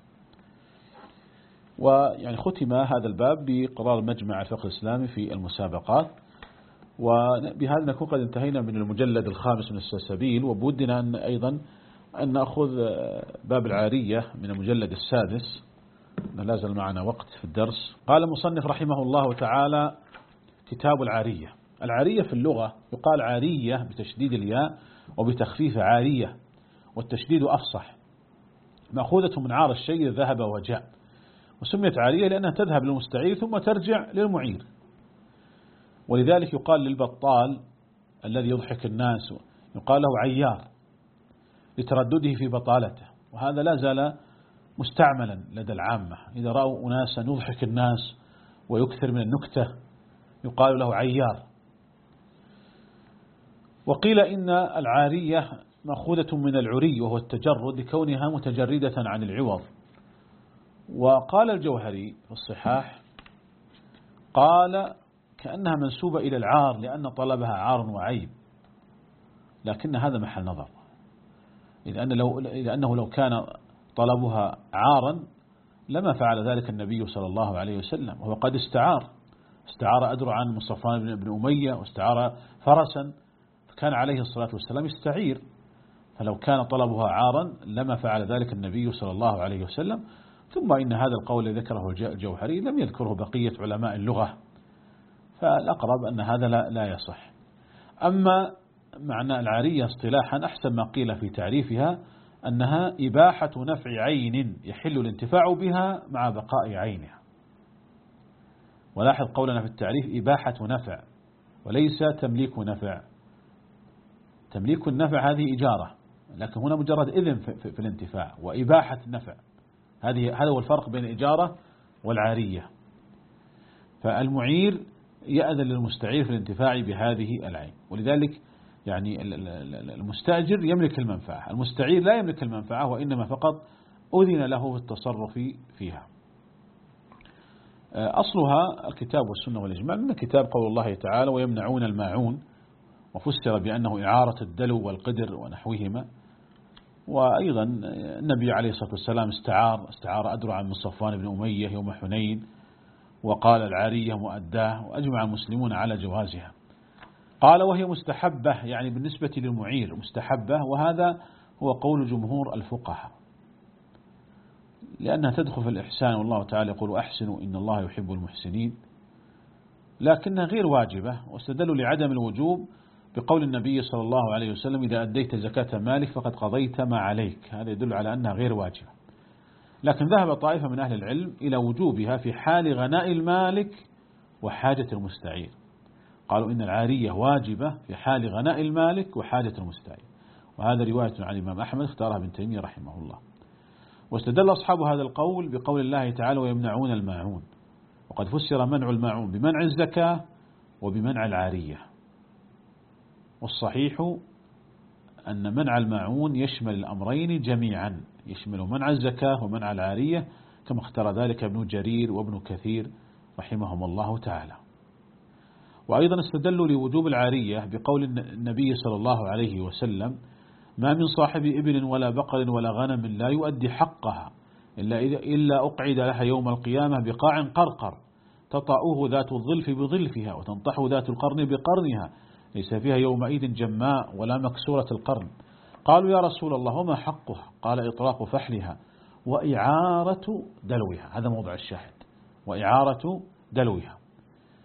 S2: ويعني ختم هذا الباب بقرار مجمع الفقه الإسلامي في المسابقات، وبهذا نكون قد انتهينا من المجلد الخامس من السلسبيل. وبودنا أن أيضا أن نأخذ باب العارية من المجلد السادس، لا زال معنا وقت في الدرس. قال المصنف رحمه الله تعالى: كتاب العارية. العارية في اللغة يقال عارية بتشديد الياء وبتخفيف عارية، والتشديد أفصح، مأخوذة من عار الشيء ذهب وجاء، وسميت عارية لأنها تذهب للمستعير ثم ترجع للمعير. ولذلك يقال للبطال الذي يضحك الناس يقال له عيار لتردده في بطالته، وهذا لا زال مستعملا لدى العامة. إذا رأوا أناسا يضحك الناس ويكثر من النكتة يقال له عيار. وقيل إن العارية مأخوذة من العري وهو التجرد لكونها متجردة عن العوض. وقال الجوهري في الصحاح قال: كأنها منسوبة إلى العار لأن طلبها عار وعيب، لكن هذا محل نظر، إذ أن لو لأنه لو كان طلبها عارا لما فعل ذلك النبي صلى الله عليه وسلم، وهو قد استعار استعار أدرعا من صفوان بن أمية واستعار فرسا، فكان عليه الصلاة والسلام يستعير، فلو كان طلبها عارا لما فعل ذلك النبي صلى الله عليه وسلم. ثم إن هذا القول الذي ذكره الجوهري لم يذكره بقية علماء اللغة، فالأقرب أن هذا لا, لا يصح. أما معنى العارية اصطلاحا أحسن ما قيل في تعريفها أنها إباحة نفع عين يحل الانتفاع بها مع بقاء عينها. ولاحظ قولنا في التعريف إباحة نفع وليس تمليك نفع. تمليك النفع هذه إجارة، لكن هنا مجرد إذن في, في الانتفاع، وإباحة النفع هذه هذا هو الفرق بين الإجارة والعارية. فالمعير يأذن للمستعير في الانتفاع بهذه العين، ولذلك يعني المستأجر يملك المنفعة، المستعير لا يملك المنفعة وإنما فقط أذن له في التصرف فيها. أصلها الكتاب والسنة والإجماع. من الكتاب قول الله تعالى: ويمنعون الماعون، وفسر بأنه إعارة الدلو والقدر ونحوهما. وأيضا النبي عليه الصلاة والسلام استعار استعار أدرعا من صفوان بن أمية يوم حنين، وقال العارية مؤداه، وأجمع المسلمون على جوازها. قال: وهي مستحبة، يعني بالنسبة للمعير مستحبة، وهذا هو قول جمهور الفقهاء، لأنها تدخل في الإحسان، والله تعالى يقول: أحسنوا إن الله يحب المحسنين، لكنها غير واجبة. واستدلوا لعدم الوجوب بقول النبي صلى الله عليه وسلم: إذا أديت زكاة مالك فقد قضيت ما عليك. هذا يدل على أنها غير واجبة. لكن ذهب طائفة من أهل العلم إلى وجوبها في حال غناء المالك وحاجة المستعير. قالوا إن العارية واجبة في حال غناء المالك وحاجة المستعير، وهذا رواية عن الإمام أحمد اختارها ابن تيمية رحمه الله. واستدل أصحاب هذا القول بقول الله تعالى: ويمنعون الماعون، وقد فسر منع الماعون بمنع الزكاة وبمنع العارية. والصحيح أن منع الماعون يشمل الأمرين جميعا، يشمل منع الزكاة ومنع العارية، كما اختار ذلك ابن جرير وابن كثير رحمهم الله تعالى. وأيضا استدلوا لوجوب العارية بقول النبي صلى الله عليه وسلم: ما من صاحب إبل ولا بقر ولا غنم لا يؤدي حقها إلا, إلا أقعد لها يوم القيامة بقاع قرقر تطأه ذات الظلف بظلفها وتنطح ذات القرن بقرنها ليس فيها يومئذ جماء ولا مكسورة القرن. قالوا: يا رسول الله وما حقها؟ قال: إطلاق فحلها وإعارة دلوها. هذا موضع الشاهد: وإعارة دلوها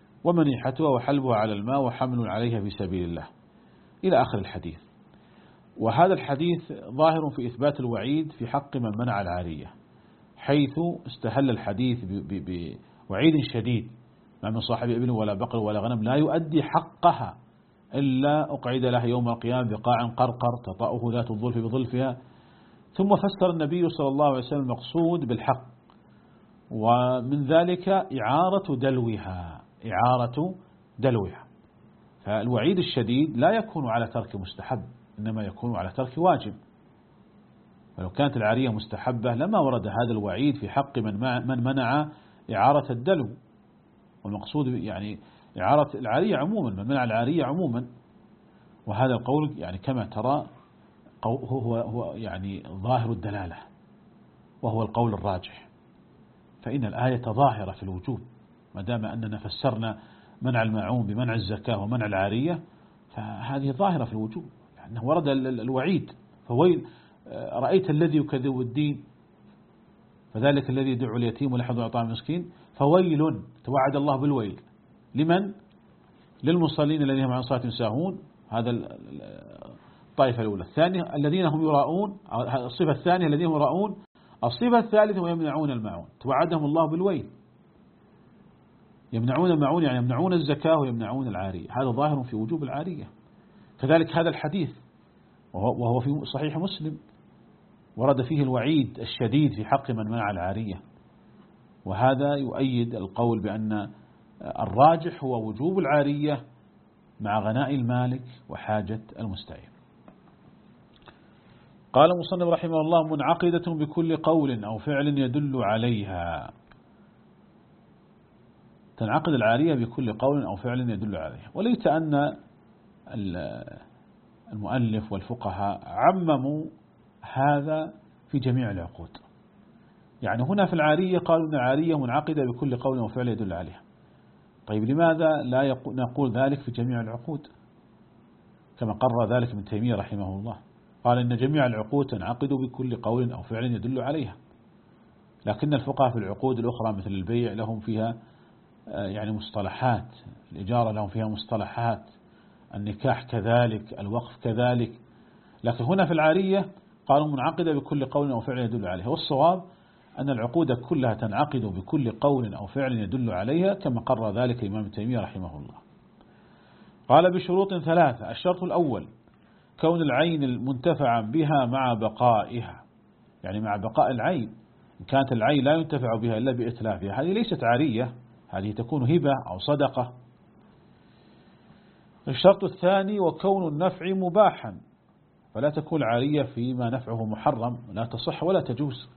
S2: ومنيحتها وحلبها على الماء وحمل عليها في سبيل الله، إلى آخر الحديث. وهذا الحديث ظاهر في إثبات الوعيد في حق من منع العارية، حيث استهل الحديث بوعيد شديد: ما من صاحب ابن ولا بقر ولا غنم لا يؤدي حقها إلا أقعد له يوم القيامة بقاع قرقر تطأه ذات الظلف بظلفها. ثم فسر النبي صلى الله عليه وسلم المقصود بالحق، ومن ذلك إعارة دلوها إعارة دلوها فالوعيد الشديد لا يكون على ترك مستحب، إنما يكون على ترك واجب. ولو كانت العارية مستحبة لما ورد هذا الوعيد في حق من من منع إعارة الدلو. والمقصود يعني إعارة العارية عموما، من منع العارية عموما. وهذا القول يعني كما ترى هو هو يعني ظاهر الدلالة، وهو القول الراجح، فإن الآية ظاهرة في الوجوب. ما دام أننا فسرنا منع الماعون بمنع الزكاة ومنع العارية، فهذه ظاهرة في الوجوب، لأنه ورد الوعيد: فويل رأيت الذي يكذب الدين فذلك الذي يدعو اليتيم ولا يحض على طعام المسكين، فويل توعد الله بالويل لمن؟ للمصلين الذين هم عن صلاتهم ساهون. هذا الطائفة الأولى. الثانية الذين هم يراؤون، الصفة الثانية الذين هم يراؤون. الصفة الثالثة ويمنعون الماعون، توعدهم الله بالويل. يمنعون الماعون يعني يمنعون الزكاة ويمنعون العارية، هذا ظاهر في وجوب العارية. كذلك هذا الحديث وهو في صحيح مسلم ورد فيه الوعيد الشديد في حق من منع العارية، وهذا يؤيد القول بأن الراجح هو وجوب العارية مع غناء المالك وحاجة المستعير. قال المصنف رحمه الله: منعقدة بكل قول أو فعل يدل عليها. تنعقد العارية بكل قول أو فعل يدل عليها. وليت أن المؤلف والفقهاء عمموا هذا في جميع العقود. يعني هنا في العارية قالوا أن العارية منعقدة بكل قول أو فعل يدل عليها. طيب لماذا لا نقول ذلك في جميع العقود كما قرر ذلك ابن تيمية رحمه الله؟ قال إن جميع العقود تنعقد بكل قول أو فعل يدل عليها. لكن الفقهاء في العقود الأخرى مثل البيع لهم فيها يعني مصطلحات، الإجارة لهم فيها مصطلحات، النكاح كذلك، الوقف كذلك. لكن هنا في العارية قالوا منعقدة بكل قول أو فعل يدل عليها. والصواب أن العقود كلها تنعقد بكل قول أو فعل يدل عليها كما قرر ذلك الإمام ابن تيمية رحمه الله. قال بشروط ثلاثة: الشرط الأول كون العين المنتفعا بها مع بقائها، يعني مع بقاء العين. إن كانت العين لا ينتفع بها إلا بإتلافها هذه ليست عارية، هذه تكون هبة أو صدقة. الشرط الثاني وكون النفع مباحا، فلا تكون عارية فيما نفعه محرم، لا تصح ولا تجوز.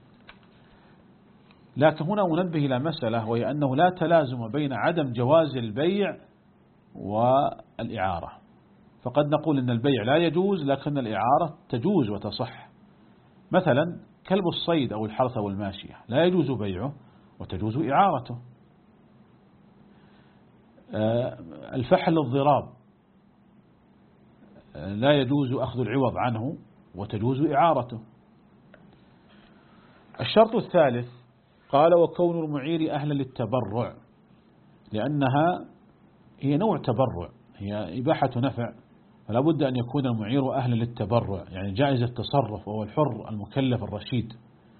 S2: لكن هنا منبه إلى مسألة، وهي أنه لا تلازم بين عدم جواز البيع والإعارة. فقد نقول إن البيع لا يجوز لكن الإعارة تجوز وتصح. مثلا كلب الصيد أو الحرث أو الماشية لا يجوز بيعه وتجوز إعارته. الفحل الضراب لا يجوز أخذ العوض عنه وتجوز إعارته. الشرط الثالث قال وكون المعير أهلا للتبرع، لأنها هي نوع تبرع، هي إباحة نفع، فلا بد أن يكون المعير أهلا للتبرع، يعني جائز التصرف وهو الحر المكلف الرشيد.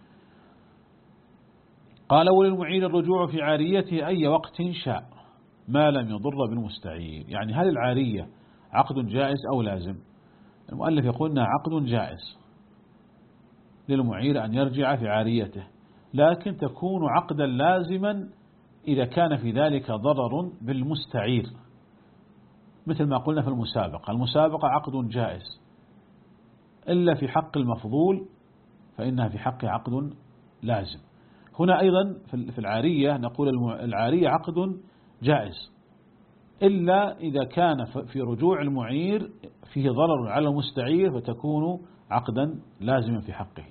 S2: قال وللمعير الرجوع في عاريته أي وقت شاء ما لم يضر بالمستعير. يعني هل العارية عقد جائز أو لازم؟ المؤلف يقول أنها عقد جائز للمعير أن يرجع في عاريته، لكن تكون عقدا لازما إذا كان في ذلك ضرر بالمستعير، مثل ما قلنا في المسابقة. المسابقة عقد جائز إلا في حق المفضول فإنها في حق عقد لازم. هنا أيضا في العارية نقول العارية عقد جائز إلا إذا كان في رجوع المعير فيه ضرر على المستعير فتكون عقدا لازما في حقه.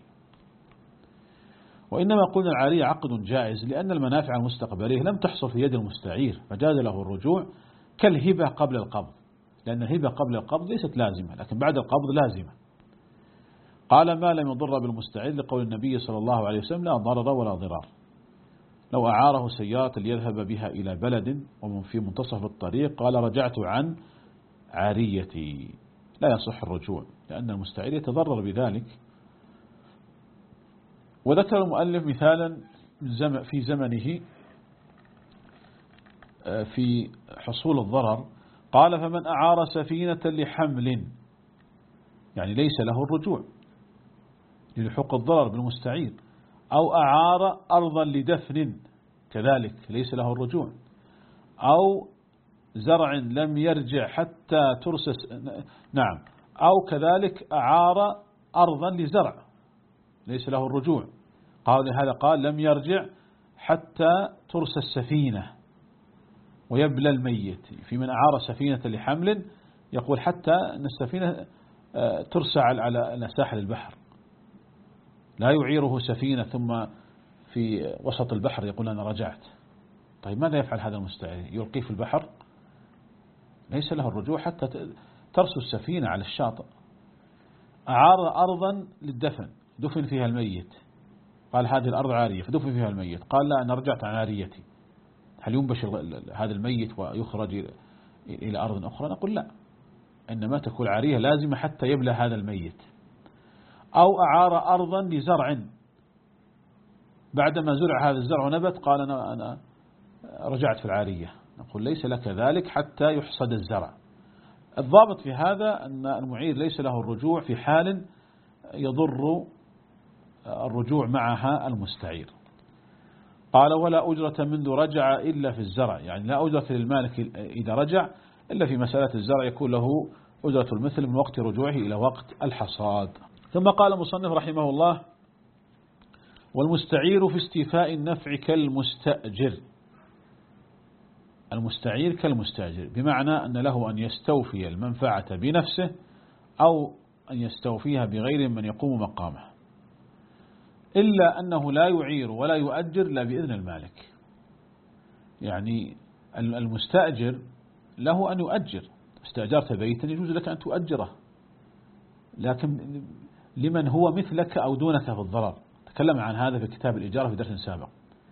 S2: وإنما قلنا العارية عقد جائز لأن المنافع المستقبلية لم تحصل في يد المستعير فجاز له الرجوع، كالهبة قبل القبض، لأن الهبة قبل القبض ليست لازمة لكن بعد القبض لازمة. قال ما لم يضر بالمستعير لقول النبي صلى الله عليه وسلم لا ضرر ولا ضرار. لو أعاره سيارة ليذهب بها إلى بلد ومن في منتصف الطريق قال رجعت عن عاريتي لا يصح الرجوع، لأن المستعير يتضرر بذلك. وذكر المؤلف مثالا في زمنه في حصول الضرر، قال: فمن أعار سفينة لحمل، يعني ليس له الرجوع للحق الضرر بالمستعير، أو أعار أرضا لدفن كذلك ليس له الرجوع، أو زرع لم يرجع حتى ترسس، نعم، أو كذلك أعار أرضا لزرع ليس له الرجوع، قال لهذا قال لم يرجع حتى ترسى السفينة ويبلى الميت. في من أعار سفينة لحمل يقول حتى أن السفينة ترسى على ساحل البحر، لا يعيره سفينة ثم في وسط البحر يقول أنا رجعت. طيب ماذا يفعل هذا المستعير؟ يلقيه في البحر؟ ليس له الرجوع حتى ترسو السفينة على الشاطئ. أعار أرضا للدفن، دفن فيها الميت، قال هذه الأرض عارية فدفن فيها الميت، قال لا أنا رجعت عن عاريتي، هل ينبش هذا الميت ويخرج إلى أرض أخرى؟ نقول لا، إنما تكون عارية لازمة حتى يبلى هذا الميت. أو أعار أرضا لزرع، بعدما زرع هذا الزرع ونبت قال أنا, أنا رجعت في العارية، نقول ليس لك ذلك حتى يحصد الزرع. الضابط في هذا أن المعير ليس له الرجوع في حال يضر الرجوع معها المستعير. قال: ولا أجرة منذ رجع إلا في الزرع، يعني لا أجرة للمالك إذا رجع إلا في مسألة الزرع، يكون له أجرة المثل من وقت رجوعه إلى وقت الحصاد. ثم قال المصنف رحمه الله: والمستعير في استيفاء النفع كالمستأجر. المستعير كالمستأجر بمعنى أن له أن يستوفي المنفعة بنفسه أو أن يستوفيها بغير من يقوم مقامه، إلا أنه لا يعير ولا يؤجر لا بإذن المالك. يعني المستأجر له أن يؤجر، استأجرت بيتا يجوز لك أن تؤجره، لكن لمن هو مثلك أو دونك في الضرر، تكلم عن هذا في كتاب الإجارة في درس سابق.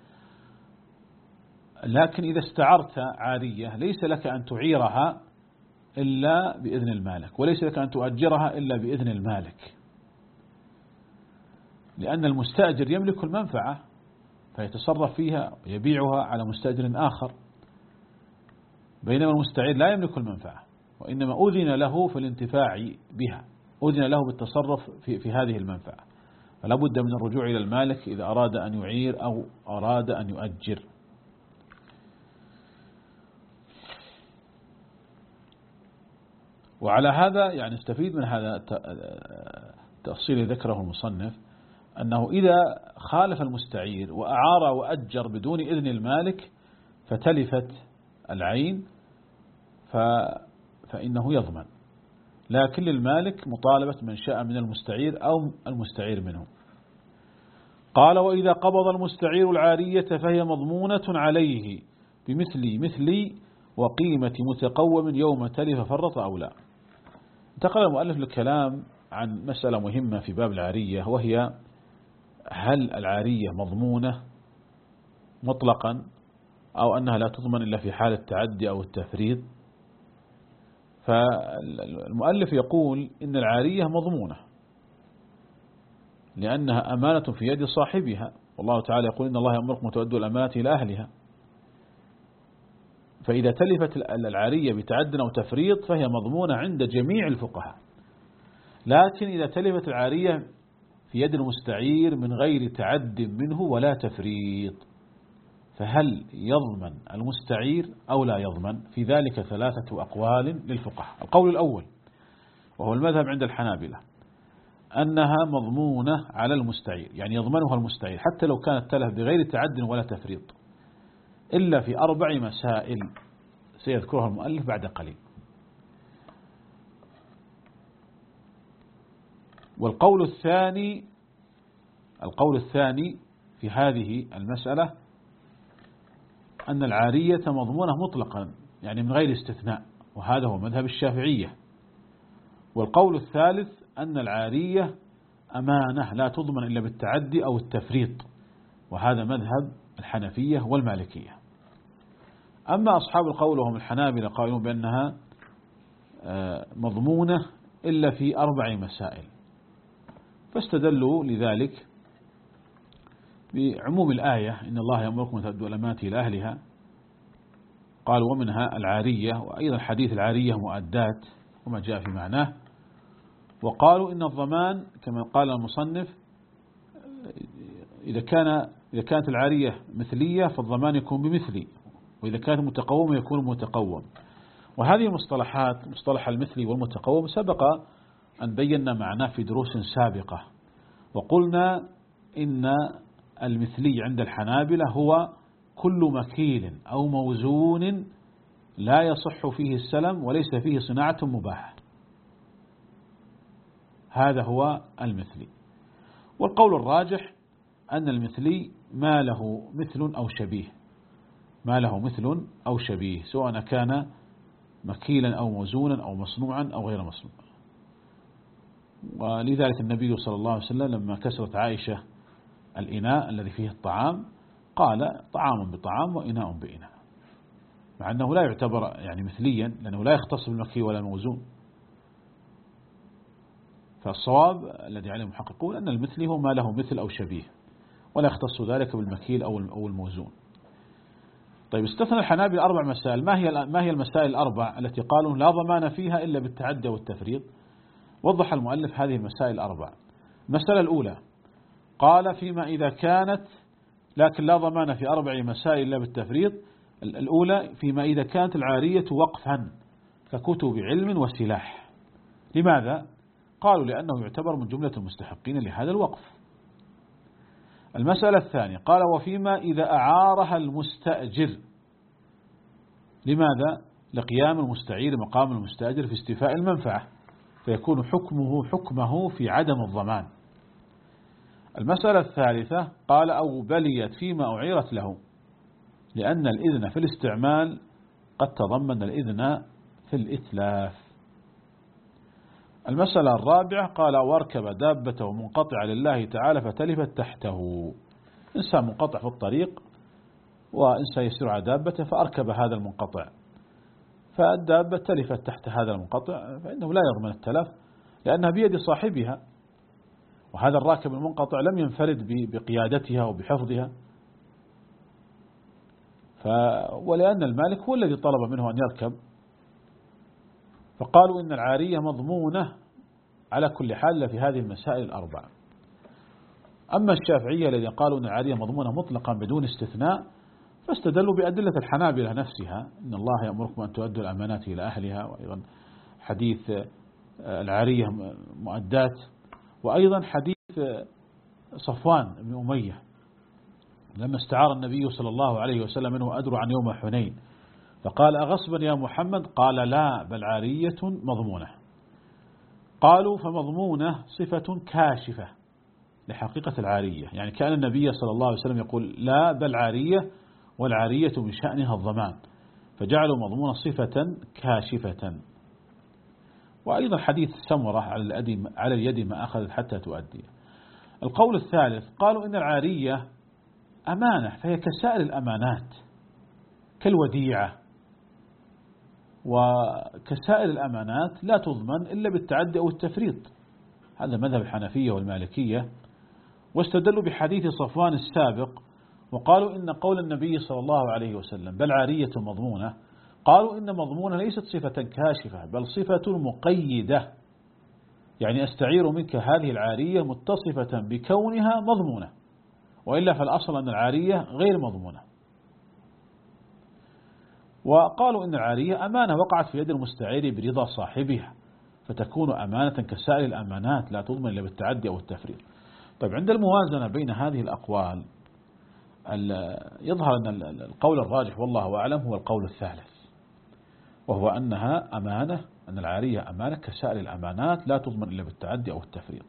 S2: لكن إذا استعرت عارية ليس لك أن تعيرها إلا بإذن المالك، وليس لك أن تؤجرها إلا بإذن المالك، لأن المستأجر يملك المنفعة فيتصرف فيها ويبيعها على مستأجر آخر، بينما المستعير لا يملك المنفعة، وإنما أذن له في الانتفاع بها، أذن له بالتصرف في, في هذه المنفعة، فلا بد من الرجوع إلى المالك إذا أراد أن يعير أو أراد أن يؤجر. وعلى هذا يعني استفيد من هذا التأصيل ذكره المصنف، أنه إذا خالف المستعير وأعار وأجر بدون إذن المالك فتلفت العين فإنه يضمن، لكن للمالك مطالبة من شاء من المستعير أو المستعير منه. قال: وإذا قبض المستعير العارية فهي مضمونة عليه بمثل مثلي وقيمة متقوم يوم تلف فرط أو لا. انتقل المؤلف للكلام عن مسألة مهمة في باب العارية، وهي هل العارية مضمونة مطلقا أو أنها لا تضمن إلا في حال التعدي أو التفريط؟ فالمؤلف يقول إن العارية مضمونة لأنها أمانة في يد صاحبها، والله تعالى يقول إن الله يأمركم أن تؤدوا الأمانات إلى أهلها. فإذا تلفت العارية بتعد أو تفريط فهي مضمونة عند جميع الفقهاء، لكن إذا تلفت العارية في يد المستعير من غير تعد منه ولا تفريط فهل يضمن المستعير أو لا يضمن؟ في ذلك ثلاثة أقوال للفقهاء. القول الأول وهو المذهب عند الحنابلة أنها مضمونة على المستعير، يعني يضمنها المستعير حتى لو كانت تلف بغير تعد ولا تفريط، إلا في أربع مسائل سيذكرها المؤلف بعد قليل. والقول الثاني القول الثاني في هذه المسألة أن العارية مضمونة مطلقا، يعني من غير استثناء، وهذا هو مذهب الشافعية. والقول الثالث أن العارية أمانة لا تضمن إلا بالتعدي أو التفريط، وهذا مذهب الحنفية والمالكية. أما أصحاب القول وهم الحنابلة قالوا بأنها مضمونة إلا في أربع مسائل، فاستدلوا لذلك بعموم الآية إن الله يأمركم أن تؤدوا الأمانات إلى أهلها، قال ومنها العارية، وأيضا حديث العارية مؤدات وما جاء في معناه. وقالوا إن الضمان كما قال المصنف إذا كان إذا كانت العارية مثلية فالضمان يكون بمثلي، وإذا كانت متقومة يكون متقوم. وهذه المصطلحات مصطلح المثلي والمتقوم سبق أن بينا معناه في دروس سابقة، وقلنا إن المثلي عند الحنابلة هو كل مكيل أو موزون لا يصح فيه السلم وليس فيه صناعة مباحة، هذا هو المثلي. والقول الراجح أن المثلي ما له مثل أو شبيه، ما له مثل أو شبيه، سواء كان مكيلا أو موزونا أو مصنوعا أو غير مصنوع. ولذلك النبي صلى الله عليه وسلم لما كسرت عائشة الإناء الذي فيه الطعام قال طعام بطعام وإناء بإناء، مع أنه لا يعتبر يعني مثليا لأنه لا يختص بالمكي ولا الموزون. فالصواب الذي عليه المحققون أن المثلي هو ما له مثل أو شبيه، ولا يختص ذلك بالمكيل أو الموزون. طيب استثنى الحنابلة أربع مسائل، ما هي ما هي المسائل الأربع التي قالوا لا ضمان فيها إلا بالتعدي والتفريط؟ وضح المؤلف هذه المسائل الأربع. المسألة الأولى قال فيما إذا كانت، لكن لا ضمان في أربع مسائل إلا بالتفريط. الأولى فيما إذا كانت العارية وقفا ككتب علم وسلاح. لماذا؟ قالوا لأنه يعتبر من جملة المستحقين لهذا الوقف. المسألة الثانية قال وفيما إذا أعارها المستأجر. لماذا؟ لقيام المستعير مقام المستأجر في استيفاء المنفعة، فيكون حكمه حكمه في عدم الضمان. المسألة الثالثة قال أو بليت فيما أعيرت له، لأن الإذن في الاستعمال قد تضمن الإذن في الإتلاف. المسألة الرابعة قال واركب دابته منقطعة لله تعالى فتلفت تحته. إنسان منقطع في الطريق وإنسان يسير على دابته فأركب هذا المنقطع، فالدابة تلفت تحت هذا المنقطع، فإنه لا يضمن التلف لأنها بيد صاحبها، وهذا الراكب المنقطع لم ينفرد بقيادتها وبحفظها، ف ولأن المالك هو الذي طلب منه أن يركب. فقالوا إن العارية مضمونة على كل حال في هذه المسائل الأربع. أما الشافعية الذين قالوا أن العارية مضمونة مطلقا بدون استثناء فاستدلوا بأدلة الحنابلة نفسها، إن الله يأمركم أن تؤدوا الأمانات إلى أهلها، وأيضا حديث العارية مؤدات، وأيضا حديث صفوان بن أمية لما استعار النبي صلى الله عليه وسلم منه أدر عن يوم حنين فقال أغصبا يا محمد؟ قال لا بل عارية مضمونة. قالوا فمضمونة صفة كاشفة لحقيقة العارية، يعني كان النبي صلى الله عليه وسلم يقول لا بل عارية، والعارية من شأنها الضمان، فجعلوا مضمونة صفة كاشفة. وأيضا حديث سمرة على اليد ما أخذت حتى تؤدي. القول الثالث قالوا إن العارية أمانة، فهي كسائر الأمانات كالوديعة، وكسائر الأمانات لا تضمن إلا بالتعدي أو التفريط، هذا مذهب الحنفية والمالكية. واستدلوا بحديث صفوان السابق وقالوا إن قول النبي صلى الله عليه وسلم بل عارية مضمونة، قالوا إن مضمونة ليست صفة كاشفة بل صفة مقيدة، يعني أستعير منك هذه العارية متصفة بكونها مضمونة، وإلا فالأصل أن العارية غير مضمونة. وقالوا إن العارية أمانة وقعت في يد المستعير برضا صاحبها، فتكون أمانة كسائر الأمانات لا تضمن إلا بالتعدي أو التفريط. طيب عند الموازنة بين هذه الأقوال يظهر أن القول الراجح والله أعلم هو القول الثالث، وهو أنها أمانة، أن العارية أمانة كسائر الأمانات لا تضمن إلا بالتعدي أو التفريط.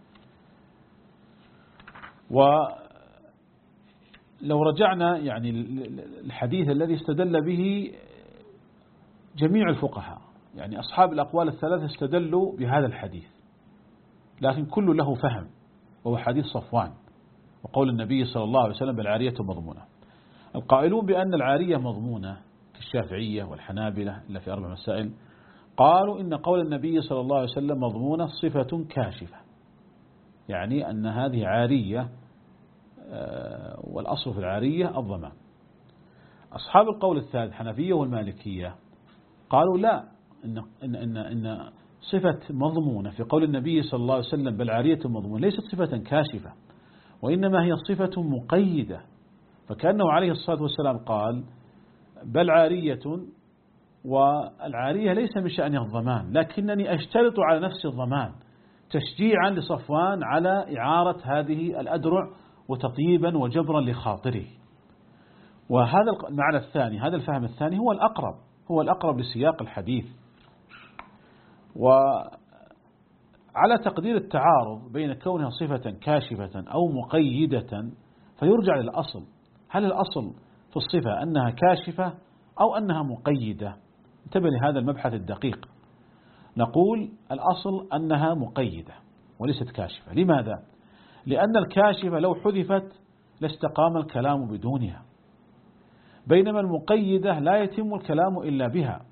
S2: ولو رجعنا يعني الحديث الذي استدل به جميع الفقهاء، يعني أصحاب الأقوال الثلاثة استدلوا بهذا الحديث، لكن كل له فهم، وهو حديث صفوان وقول النبي صلى الله عليه وسلم بالعارية مضمونة. القائلون بأن العارية مضمونة كالشافعية والحنابلة إلا في أربع مسائل قالوا إن قول النبي صلى الله عليه وسلم مضمونة صفة كاشفة، يعني أن هذه عارية، والأصل في العارية الضمان. أصحاب القول الثالث حنفية والمالكية قالوا لا، إن, إن, إن, إن صفة مضمونة في قول النبي صلى الله عليه وسلم بل عارية مضمونة ليست صفة كاشفة، وإنما هي صفة مقيدة، فكأنه عليه الصلاة والسلام قال بل عارية، والعارية ليس من شأنها الضمان، لكنني أشترط على نفس الضمان تشجيعا لصفوان على إعارة هذه الأدرع وتطيبا وجبرا لخاطره. وهذا المعنى الثاني، هذا الفهم الثاني هو الأقرب، هو الأقرب لسياق الحديث. وعلى تقدير التعارض بين كونها صفة كاشفة أو مقيدة فيرجع للأصل، هل الأصل في الصفة أنها كاشفة أو أنها مقيدة؟ انتبه لهذا المبحث الدقيق. نقول الأصل أنها مقيدة وليست كاشفة. لماذا؟ لأن الكاشفة لو حذفت لاستقام الكلام بدونها، بينما المقيدة لا يتم الكلام إلا بها،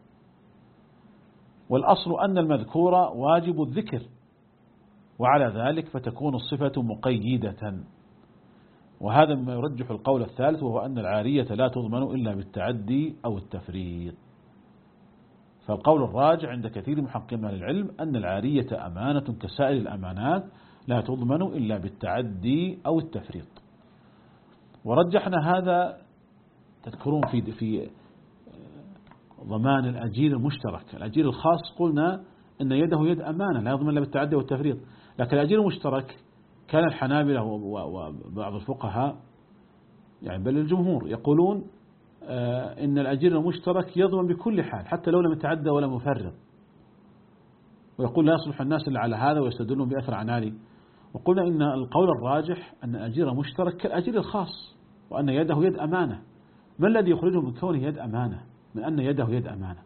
S2: والأصل أن المذكور واجب الذكر، وعلى ذلك فتكون الصفة مقيدة. وهذا ما يرجح القول الثالث، وهو أن العارية لا تضمن إلا بالتعدي أو التفريط. فالقول الراجع عند كثير محققين من العلم أن العارية أمانة كسائر الأمانات لا تضمن إلا بالتعدي أو التفريط. ورجحنا هذا، تذكرون في في ضمان الأجير المشترك، الأجير الخاص قلنا أن يده يد أمانة لا يضمن إلا بالتعدي والتفريط، لكن الأجير المشترك كان الحنابلة وبعض الفقهاء يعني بل الجمهور يقولون إن الأجير المشترك يضمن بكل حال حتى لو لم يتعدى ولا مفرط، ويقول لا يصلح الناس إلا على هذا ويستدلون بأثر عنالي. وقلنا إن القول الراجح أن الأجير المشترك كالأجير الخاص، وأن يده يد أمانة. ما الذي يخرجه من كونه يد أمانة؟ من أن يده يد أمانة.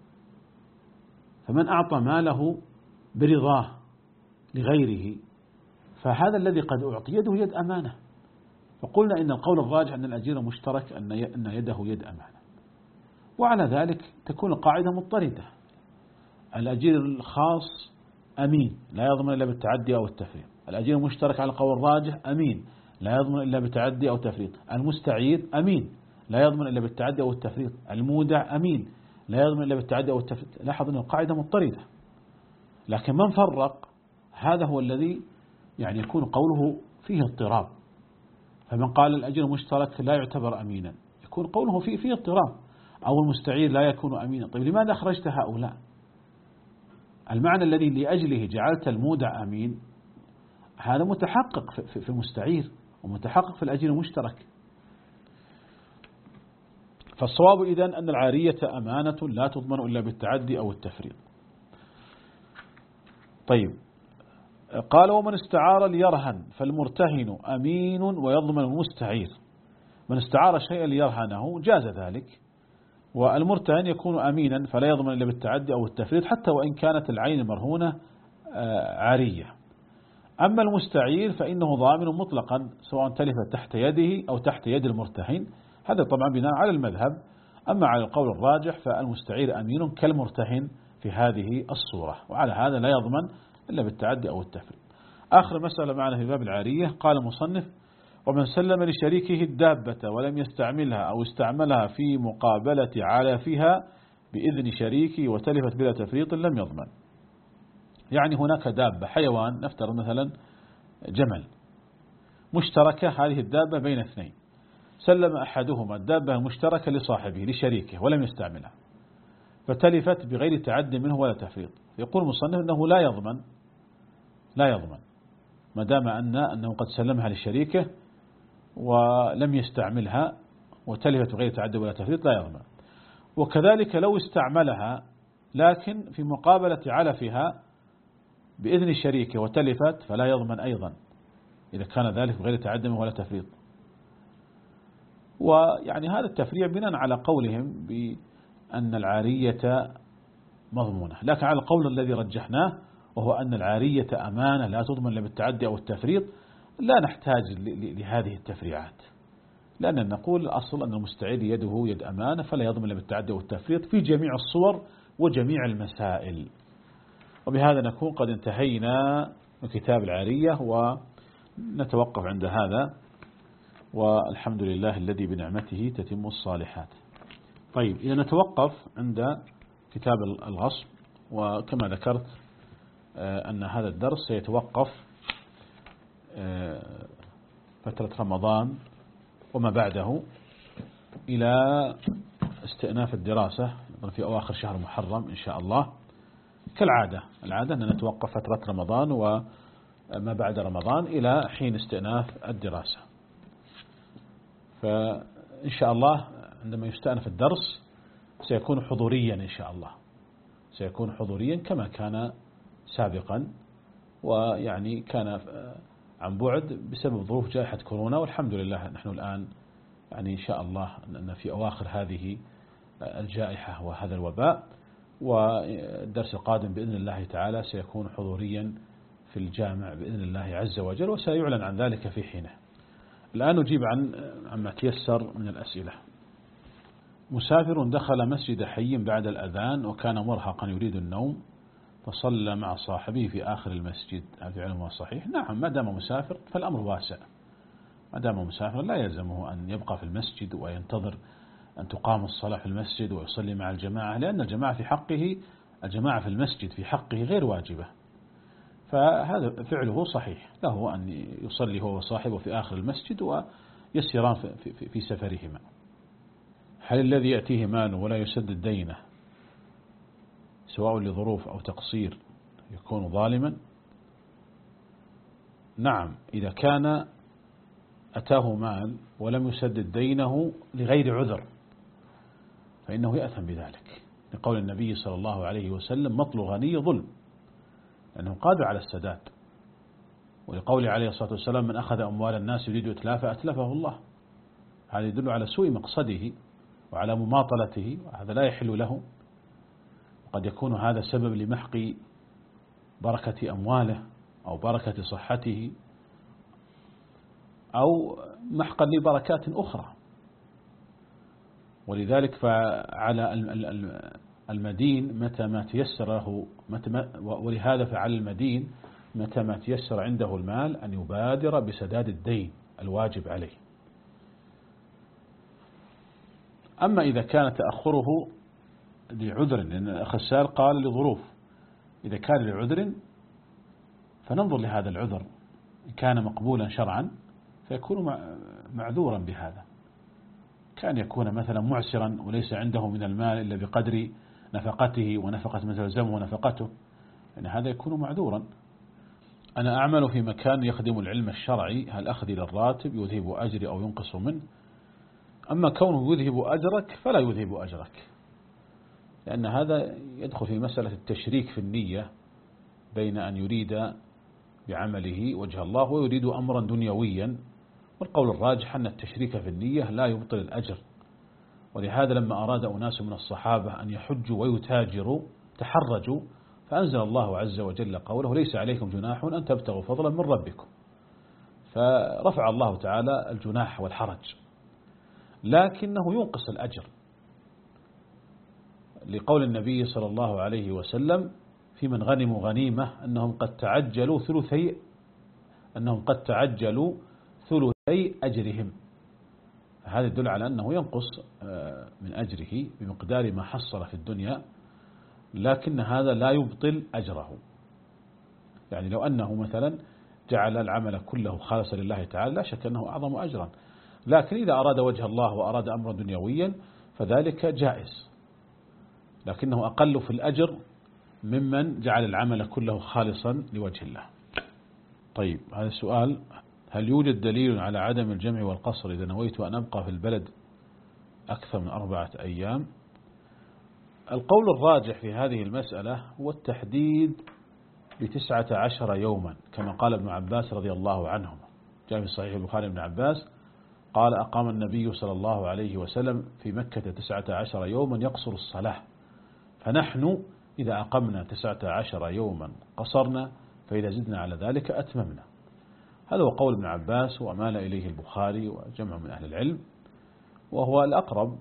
S2: فمن أعطى ماله برضاه لغيره فهذا الذي قد أعطي يده يد أمانة. فقلنا إن القول الراجح أن الأجير مشترك أن يده يد أمانة، وعلى ذلك تكون القاعدة مضطردة. الأجير الخاص أمين لا يضمن إلا بالتعدي أو التفريط، الأجير المشترك على القول الراجح أمين لا يضمن إلا بالتعدي أو التفريط، المستعير أمين لا يضمن إلا بالتعدي أو التفريط، المودع أمين لا يضمن إلا بالتعدي أو التفريط. لاحظ أن القاعدة مضطردة، لكن من فرق هذا هو الذي يعني يكون قوله فيه اضطراب. فمن قال الأجير المشترك لا يعتبر أمينا يكون قوله فيه فيه اضطراب، أو المستعير لا يكون أمينا. طيب لماذا أخرجت هؤلاء؟ المعنى الذي لأجله جعلت المودع أمين هذا متحقق في المستعير ومتحقق في الأجير المشترك. فالصواب إذن أن العارية أمانة لا تضمن إلا بالتعدي أو التفريط. طيب قال ومن استعار ليرهن فالمرتهن أمين ويضمن المستعير. من استعار شيئا ليرهنه جاز ذلك، والمرتهن يكون أمينا فلا يضمن إلا بالتعدي أو التفريط حتى وإن كانت العين المرهونة عارية. أما المستعير فإنه ضامن مطلقا سواء تلفت تحت يده أو تحت يد المرتهن، هذا طبعا بناء على المذهب. أما على القول الراجح فالمستعير أمين كالمرتهن في هذه الصورة، وعلى هذا لا يضمن إلا بالتعدي أو التفريط. آخر مسألة معنا في باب العارية، قال المصنف ومن سلم لشريكه الدابة ولم يستعملها أو استعملها في مقابلة علافها بإذن شريكه وتلفت بلا تفريط لم يضمن. يعني هناك دابة حيوان، نفترض مثلا جمل مشتركة، هذه الدابة بين اثنين، سلم أحدهما الدابة المشتركة لصاحبه لشريكه ولم يستعملها فتلفت بغير تعد منه ولا تفريط. يقول المصنف أنه لا يضمن لا يضمن ما دام أن أنه قد سلمها لشريكه ولم يستعملها وتلفت بغير تعد ولا تفريط لا يضمن. وكذلك لو استعملها لكن في مقابلة علفها بإذن الشريك وتلفت فلا يضمن أيضا إذا كان ذلك بغير تعد ولا تفريط. ويعني هذا التفريع بناء على قولهم بأن العارية مضمونة، لكن على القول الذي رجحناه وهو أن العارية أمانة لا تضمن إلا بالتعدي أو التفريط لا نحتاج لهذه التفريعات، لأن نقول الأصل أن المستعير يده يد أمانة فلا يضمن إلا بالتعدي أو التفريط في جميع الصور وجميع المسائل. وبهذا نكون قد انتهينا من كتاب العارية، ونتوقف عند هذا، والحمد لله الذي بنعمته تتم الصالحات. طيب، إذا نتوقف عند كتاب الغصب، وكما ذكرت أن هذا الدرس سيتوقف فترة رمضان وما بعده إلى استئناف الدراسة في أواخر شهر محرم إن شاء الله. كالعادة العادة أن نتوقف فترة رمضان وما بعد رمضان إلى حين استئناف الدراسة. فإن شاء الله عندما يستأنف الدرس سيكون حضوريا إن شاء الله، سيكون حضوريا كما كان سابقا، ويعني كان عن بعد بسبب ظروف جائحة كورونا، والحمد لله نحن الآن يعني إن شاء الله أن في أواخر هذه الجائحة وهذا الوباء، والدرس القادم بإذن الله تعالى سيكون حضوريا في الجامع بإذن الله عز وجل، وسيعلن عن ذلك في حينه. الآن نجيب عن عما تيسر من الأسئلة. مسافر دخل مسجد حي بعد الأذان وكان مرهقا يريد النوم، فصلى مع صاحبه في آخر المسجد، هل فعله صحيح؟ نعم، ما دام مسافر فالأمر واسع، ما دام مسافر لا يلزمه أن يبقى في المسجد وينتظر أن تقام الصلاة في المسجد ويصلي مع الجماعة، لأن الجماعة في حقه الجماعة في المسجد في حقه غير واجبة، فهذا فعله صحيح، له أن يصلي هو وصاحبه في آخر المسجد ويسيران في, في, في سفرهما. هل الذي يأتيه مال ولا يسدد دينه سواء لظروف أو تقصير يكون ظالما؟ نعم، إذا كان أتاه مال ولم يسدد دينه لغير عذر فإنه يأثم بذلك، لقول النبي صلى الله عليه وسلم: مطل غني ظلم، لأنه قادر على السداد، ولقول عليه الصلاة والسلام: من أخذ أموال الناس يريد إتلافها أتلفه الله. هذا يدل على سوء مقصده وعلى مماطلته، وهذا لا يحل له، قد يكون هذا سبب لمحق بركة أمواله أو بركة صحته أو محقا لبركات أخرى. ولذلك فعلى المدين متى ما تيسر له، ولهذا فعلى المدين متى ما تيسر عنده المال أن يبادر بسداد الدين الواجب عليه. أما إذا كان تأخره لعذر، لأن الأخ السائل قال لظروف، إذا كان لعذر فننظر لهذا العذر، إن كان مقبولا شرعا فيكون معذورا بهذا، كان يكون مثلا معسرا وليس عنده من المال إلا بقدر نفقته ونفقة من تلزمه نفقته، يعني هذا يكون معذورا. أنا أعمل في مكان يخدم العلم الشرعي، هل أخذي للراتب يذهب أجري أو ينقص منه؟ أما كونه يذهب أجرك فلا يذهب أجرك، لأن هذا يدخل في مسألة التشريك في النية بين أن يريد بعمله وجه الله ويريد أمرا دنيويا، والقول الراجح أن التشريك في النية لا يبطل الأجر. ولهذا لما أراد أناس من الصحابة أن يحجوا ويتاجروا تحرجوا، فأنزل الله عز وجل قوله: ليس عليكم جناح أن تبتغوا فضلا من ربكم، فرفع الله تعالى الجناح والحرج، لكنه ينقص الأجر، لقول النبي صلى الله عليه وسلم في من غنموا غنيمة أنهم قد تعجلوا ثلثي أنهم قد تعجلوا ثلثي أجرهم، هذا يدل على أنه ينقص من أجره بمقدار ما حصل في الدنيا، لكن هذا لا يبطل أجره. يعني لو أنه مثلا جعل العمل كله خالصا لله تعالى لا شك أنه أعظم أجرا، لكن إذا أراد وجه الله وأراد أمرا دنيويا فذلك جائز، لكنه أقل في الأجر ممن جعل العمل كله خالصا لوجه الله. طيب، هذا السؤال: هل يوجد دليل على عدم الجمع والقصر إذا نويت أن أبقى في البلد أكثر من أربعة أيام؟ القول الراجح في هذه المسألة هو التحديد بتسعة عشر يوما، كما قال ابن عباس رضي الله عنهما، جاء في صحيح البخاري ابن عباس قال: أقام النبي صلى الله عليه وسلم في مكة تسعة عشر يوما يقصر الصلاة، فنحن إذا أقمنا تسعة عشر يوما قصرنا، فإذا زدنا على ذلك أتممنا. هذا هو قول ابن عباس، ومال إليه البخاري وجمع من أهل العلم، وهو الأقرب،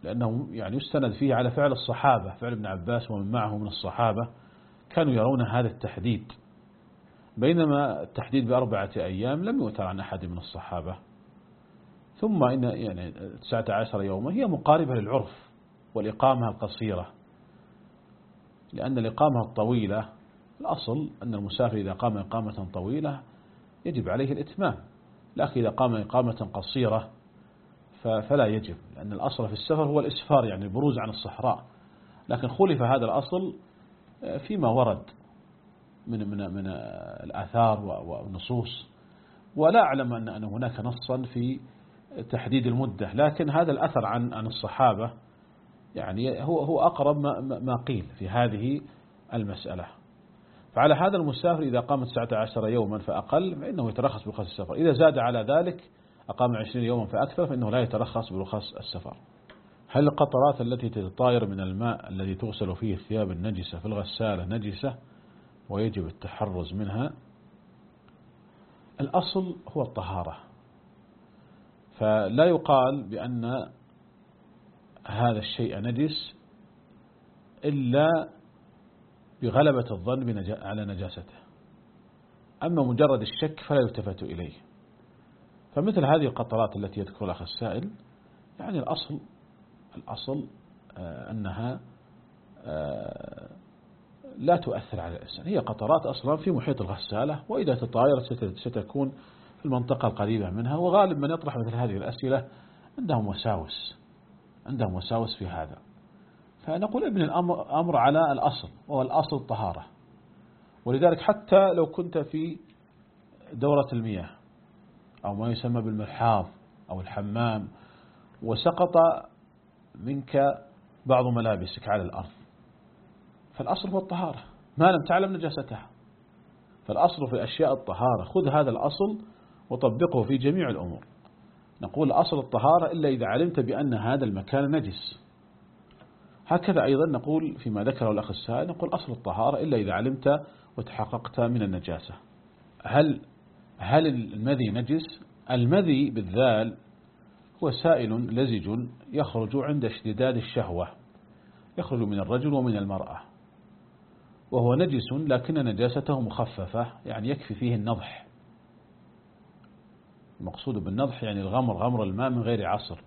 S2: لأنه يعني يستند فيه على فعل الصحابة، فعل ابن عباس ومن معه من الصحابة كانوا يرون هذا التحديد، بينما التحديد بأربعة أيام لم يؤثر عن أحد من الصحابة. ثم إن يعني تسعة عشر يوما هي مقاربة للعرف والإقامة القصيرة، لأن الإقامة الطويلة الأصل أن المسافر إذا قام إقامة طويلة يجب عليه الإتمام، لكن إذا قام إقامة قصيرة فلا يجب، لأن الأصل في السفر هو الإسفار يعني البروز عن الصحراء. لكن خلف هذا الأصل فيما ورد من من من الآثار والنصوص، ولا أعلم أن أن هناك نصا في تحديد المدة، لكن هذا الأثر عن عن الصحابة يعني هو هو أقرب ما ما قيل في هذه المسألة. فعلى هذا المسافر إذا قام تسعة عشر يوما فأقل فإنه يترخص برخص السفر، إذا زاد على ذلك أقام عشرين يوما فأكثر فإنه لا يترخص برخص السفر. هل القطرات التي تتطاير من الماء الذي تغسل فيه الثياب النجسة في الغسالة نجسة ويجب التحرز منها؟ الأصل هو الطهارة، فلا يقال بأن هذا الشيء نجس إلا بغلبة الظن على نجاسته، أما مجرد الشك فلا يلتفت إليه. فمثل هذه القطرات التي يذكر الأخ السائل يعني الأصل الأصل أنها لا تؤثر على الإنسان، هي قطرات أصلا في محيط الغسالة، وإذا تطايرت ستكون في المنطقة القريبة منها، وغالب من يطرح مثل هذه الأسئلة عندهم وساوس عندهم وساوس في هذا. فنقول ابن الأمر أمر على الأصل، وهو الأصل الطهارة. ولذلك حتى لو كنت في دورة المياه أو ما يسمى بالمرحاض أو الحمام وسقط منك بعض ملابسك على الأرض، فالأصل هو الطهارة ما لم تعلم نجاستها. فالأصل في أشياء الطهارة، خذ هذا الأصل وطبقه في جميع الأمور. نقول أصل الطهارة إلا إذا علمت بأن هذا المكان نجس. هكذا أيضا نقول فيما ذكره الأخ السائل، نقول أصل الطهارة إلا إذا علمت وتحققت من النجاسة. هل هل المذي نجس؟ المذي بالذال هو سائل لزج يخرج عند اشتداد الشهوة، يخرج من الرجل ومن المرأة، وهو نجس لكن نجاسته مخففة، يعني يكفي فيه النضح. المقصود بالنضح يعني الغمر، غمر الماء من غير عصر،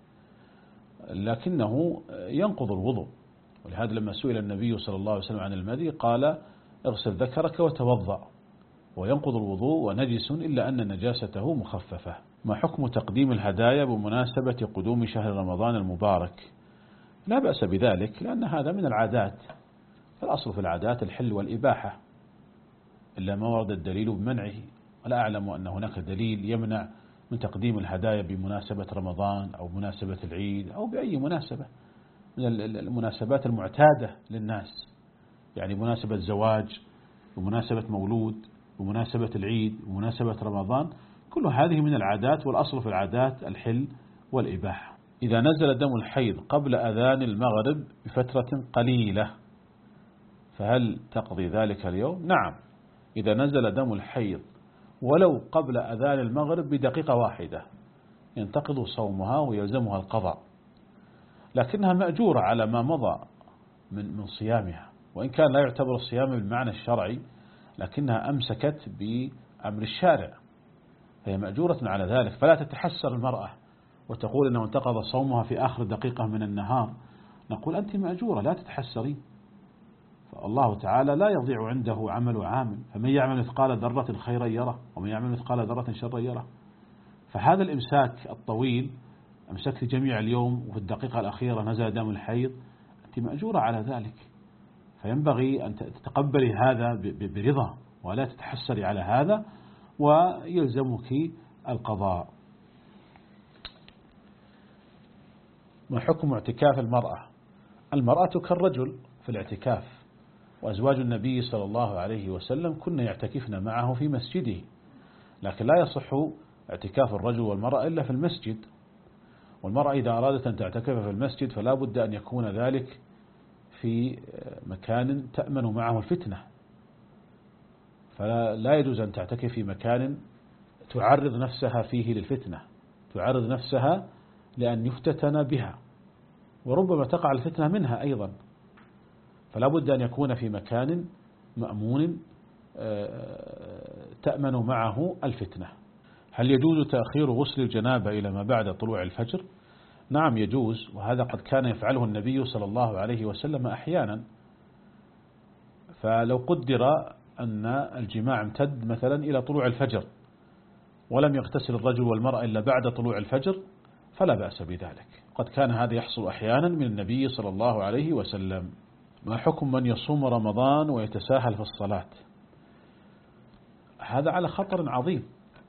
S2: لكنه ينقض الوضوء. ولهذا لما سئل النبي صلى الله عليه وسلم عن المذي قال اغسل ذكرك وتوضأ، وينقض الوضوء ونجس إلا أن نجاسته مخففة. ما حكم تقديم الهدايا بمناسبة قدوم شهر رمضان المبارك؟ لا بأس بذلك، لأن هذا من العادات، فالأصل في العادات الحل والإباحة إلا ما ورد الدليل بمنعه، ولا أعلم أن هناك دليل يمنع من تقديم الهدايا بمناسبة رمضان أو مناسبة العيد أو بأي مناسبة من المناسبات المعتادة للناس، يعني مناسبة زواج ومناسبة مولود ومناسبة العيد ومناسبة رمضان، كل هذه من العادات، والأصل في العادات الحل والإباحة. إذا نزل دم الحيض قبل أذان المغرب بفترة قليلة فهل تقضي ذلك اليوم؟ نعم، إذا نزل دم الحيض ولو قبل أذان المغرب بدقيقة واحدة ينتقض صومها ويلزمها القضاء، لكنها مأجورة على ما مضى من من صيامها، وإن كان لا يعتبر الصيام بالمعنى الشرعي، لكنها أمسكت بأمر الشارع، هي مأجورة على ذلك. فلا تتحسر المرأة وتقول أنه انتقض صومها في آخر دقيقة من النهار، نقول أنت مأجورة لا تتحسرين، فالله تعالى لا يضيع عنده عمل عامل، فمن يعمل مثقال ذرة خيرا يره ومن يعمل مثقال ذرة شرا يره. فهذا الإمساك الطويل، أمسكت جميع اليوم وفي الدقيقة الأخيرة نزل دم الحيض، أنت مأجورة على ذلك، فينبغي أن تتقبلي هذا برضا ولا تتحسري على هذا، ويلزمك القضاء. ما حكم اعتكاف المرأة؟ المرأة كالرجل في الاعتكاف، وأزواج النبي صلى الله عليه وسلم كنا يعتكفن معه في مسجده، لكن لا يصح اعتكاف الرجل والمرأة إلا في المسجد، والمرأة إذا أرادت أن تعتكف في المسجد فلا بد أن يكون ذلك في مكان تأمن معه الفتنة، فلا يجوز أن تعتكف في مكان تعرض نفسها فيه للفتنة، تعرض نفسها لأن يفتتن بها. وربما تقع الفتنة منها أيضا، فلا بد أن يكون في مكان مأمون تأمن معه الفتنة. هل يجوز تأخير غسل الجنابة إلى ما بعد طلوع الفجر؟ نعم يجوز، وهذا قد كان يفعله النبي صلى الله عليه وسلم أحيانا. فلو قدر أن الجماع امتد مثلا إلى طلوع الفجر ولم يغتسل الرجل والمرأة إلا بعد طلوع الفجر فلا بأس بذلك، قد كان هذا يحصل أحيانا من النبي صلى الله عليه وسلم. ما حكم من يصوم رمضان ويتساهل في الصلاة؟ هذا على خطر عظيم،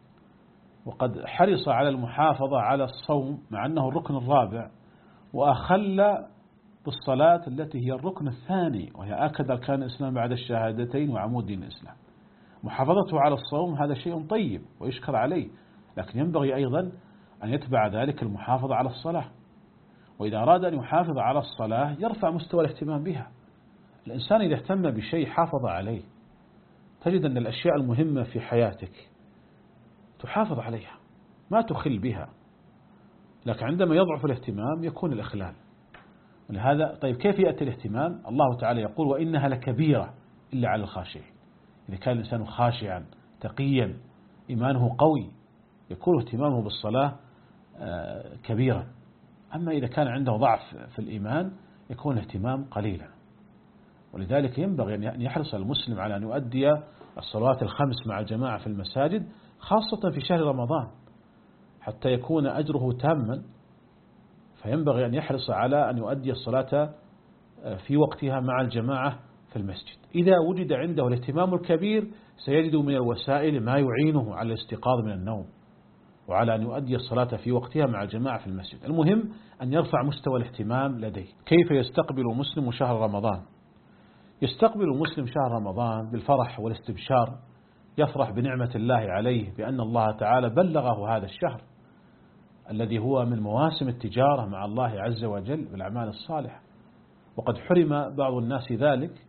S2: وقد حرص على المحافظة على الصوم مع أنه الركن الرابع، وأخل بالصلاة التي هي الركن الثاني وهي آكد أركان الإسلام بعد الشهادتين وعمود دين الإسلام. محافظته على الصوم هذا شيء طيب ويشكر عليه، لكن ينبغي أيضا أن يتبع ذلك المحافظة على الصلاة. وإذا أراد أن يحافظ على الصلاة يرفع مستوى الاهتمام بها. الإنسان إذا اهتم بشيء حافظ عليه، تجد أن الأشياء المهمة في حياتك تحافظ عليها ما تخل بها، لكن عندما يضعف الاهتمام يكون الإخلال. ولهذا طيب كيف يأتي الاهتمام؟ الله تعالى يقول وإنها لكبيرة إلا على الخاشعين. إذا كان الإنسان خاشعا تقيا إيمانه قوي يكون اهتمامه بالصلاة كبيرا. أما إذا كان عنده ضعف في الإيمان يكون الاهتمام قليلا. ولذلك ينبغي أن يحرص المسلم على أن يؤدي الصلوات الخمس مع الجماعة في المساجد، خاصة في شهر رمضان حتى يكون أجره تاما. فينبغي أن يحرص على أن يؤدي الصلاة في وقتها مع الجماعة في المسجد. إذا وجد عنده الاهتمام الكبير سيجد من الوسائل ما يعينه على الاستيقاظ من النوم وعلى أن يؤدي الصلاة في وقتها مع الجماعة في المسجد. المهم أن يرفع مستوى الاهتمام لديه. كيف يستقبل مسلم شهر رمضان؟ يستقبل المسلم شهر رمضان بالفرح والاستبشار، يفرح بنعمة الله عليه بأن الله تعالى بلغه هذا الشهر الذي هو من مواسم التجارة مع الله عز وجل بالأعمال الصالحة. وقد حرم بعض الناس ذلك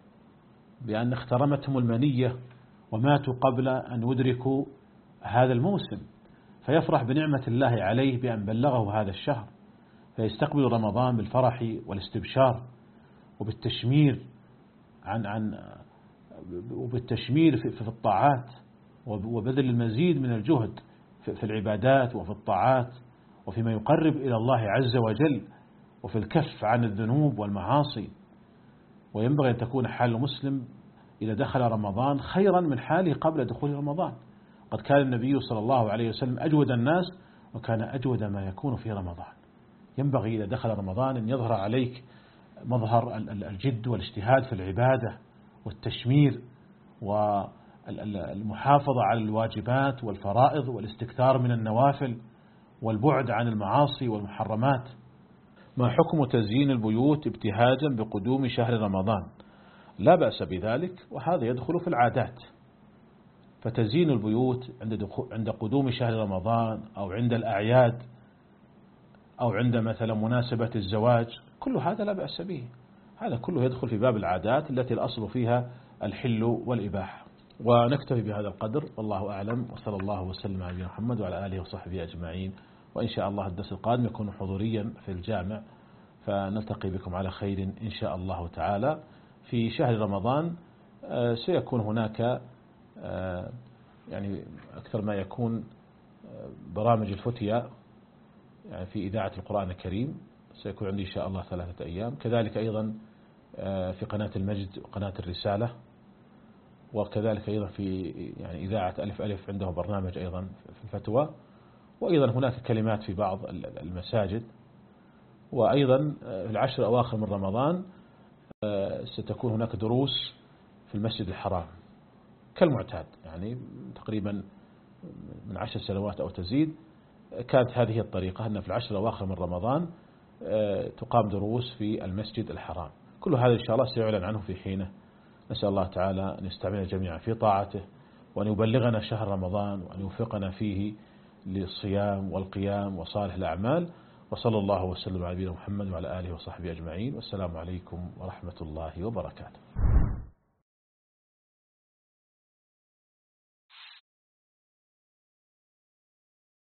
S2: بأن اخترمتهم المنية وماتوا قبل أن يدركوا هذا الموسم، فيفرح بنعمة الله عليه بأن بلغه هذا الشهر، فيستقبل رمضان بالفرح والاستبشار وبالتشمير عن عن وبالتشمير في الطاعات وبذل المزيد من الجهد في العبادات وفي الطاعات وفيما يقرب إلى الله عز وجل وفي الكف عن الذنوب والمعاصي. وينبغي أن تكون حال المسلم إذا دخل رمضان خيرا من حاله قبل دخول رمضان. قد كان النبي صلى الله عليه وسلم أجود الناس وكان أجود ما يكون في رمضان. ينبغي إذا دخل رمضان أن يظهر عليك مظهر الجد والاجتهاد في العبادة والتشمير والمحافظة على الواجبات والفرائض والاستكثار من النوافل والبعد عن المعاصي والمحرمات. ما حكم تزيين البيوت ابتهاجا بقدوم شهر رمضان؟ لا بأس بذلك، وهذا يدخل في العادات. فتزيين البيوت عند قدوم شهر رمضان أو عند الأعياد أو عند مثلا مناسبة الزواج كل هذا لا بأس به، هذا كله يدخل في باب العادات التي الأصل فيها الحل والإباحة. ونكتفي بهذا القدر والله أعلم، وصلى الله وسلم على محمد وعلى آله وصحبه أجمعين. وإن شاء الله الدرس القادم يكون حضوريا في الجامع، فنلتقي بكم على خير إن شاء الله تعالى. في شهر رمضان سيكون هناك يعني أكثر ما يكون برامج الفتية يعني في إذاعة القرآن الكريم، سيكون عندي إن شاء الله ثلاثة أيام. كذلك أيضا في قناة المجد وقناة الرسالة، وكذلك أيضا في يعني إذاعة ألف ألف عنده برنامج أيضا في الفتوى. وأيضا هناك كلمات في بعض المساجد. وأيضا في العشر الأواخر من رمضان ستكون هناك دروس في المسجد الحرام كالمعتاد، يعني تقريبا من عشر سنوات أو تزيد كانت هذه الطريقة، أن في العشر الأواخر من رمضان تقام دروس في المسجد الحرام. كل هذا إن شاء الله سيعلن عنه في حينه. نسأل الله تعالى أن يستعملنا جميعا في طاعته، وأن يبلغنا شهر رمضان، وأن يوفقنا فيه للصيام والقيام وصالح الأعمال. وصلى الله وسلم على نبينا محمد وعلى آله وصحبه أجمعين، والسلام عليكم ورحمة الله وبركاته.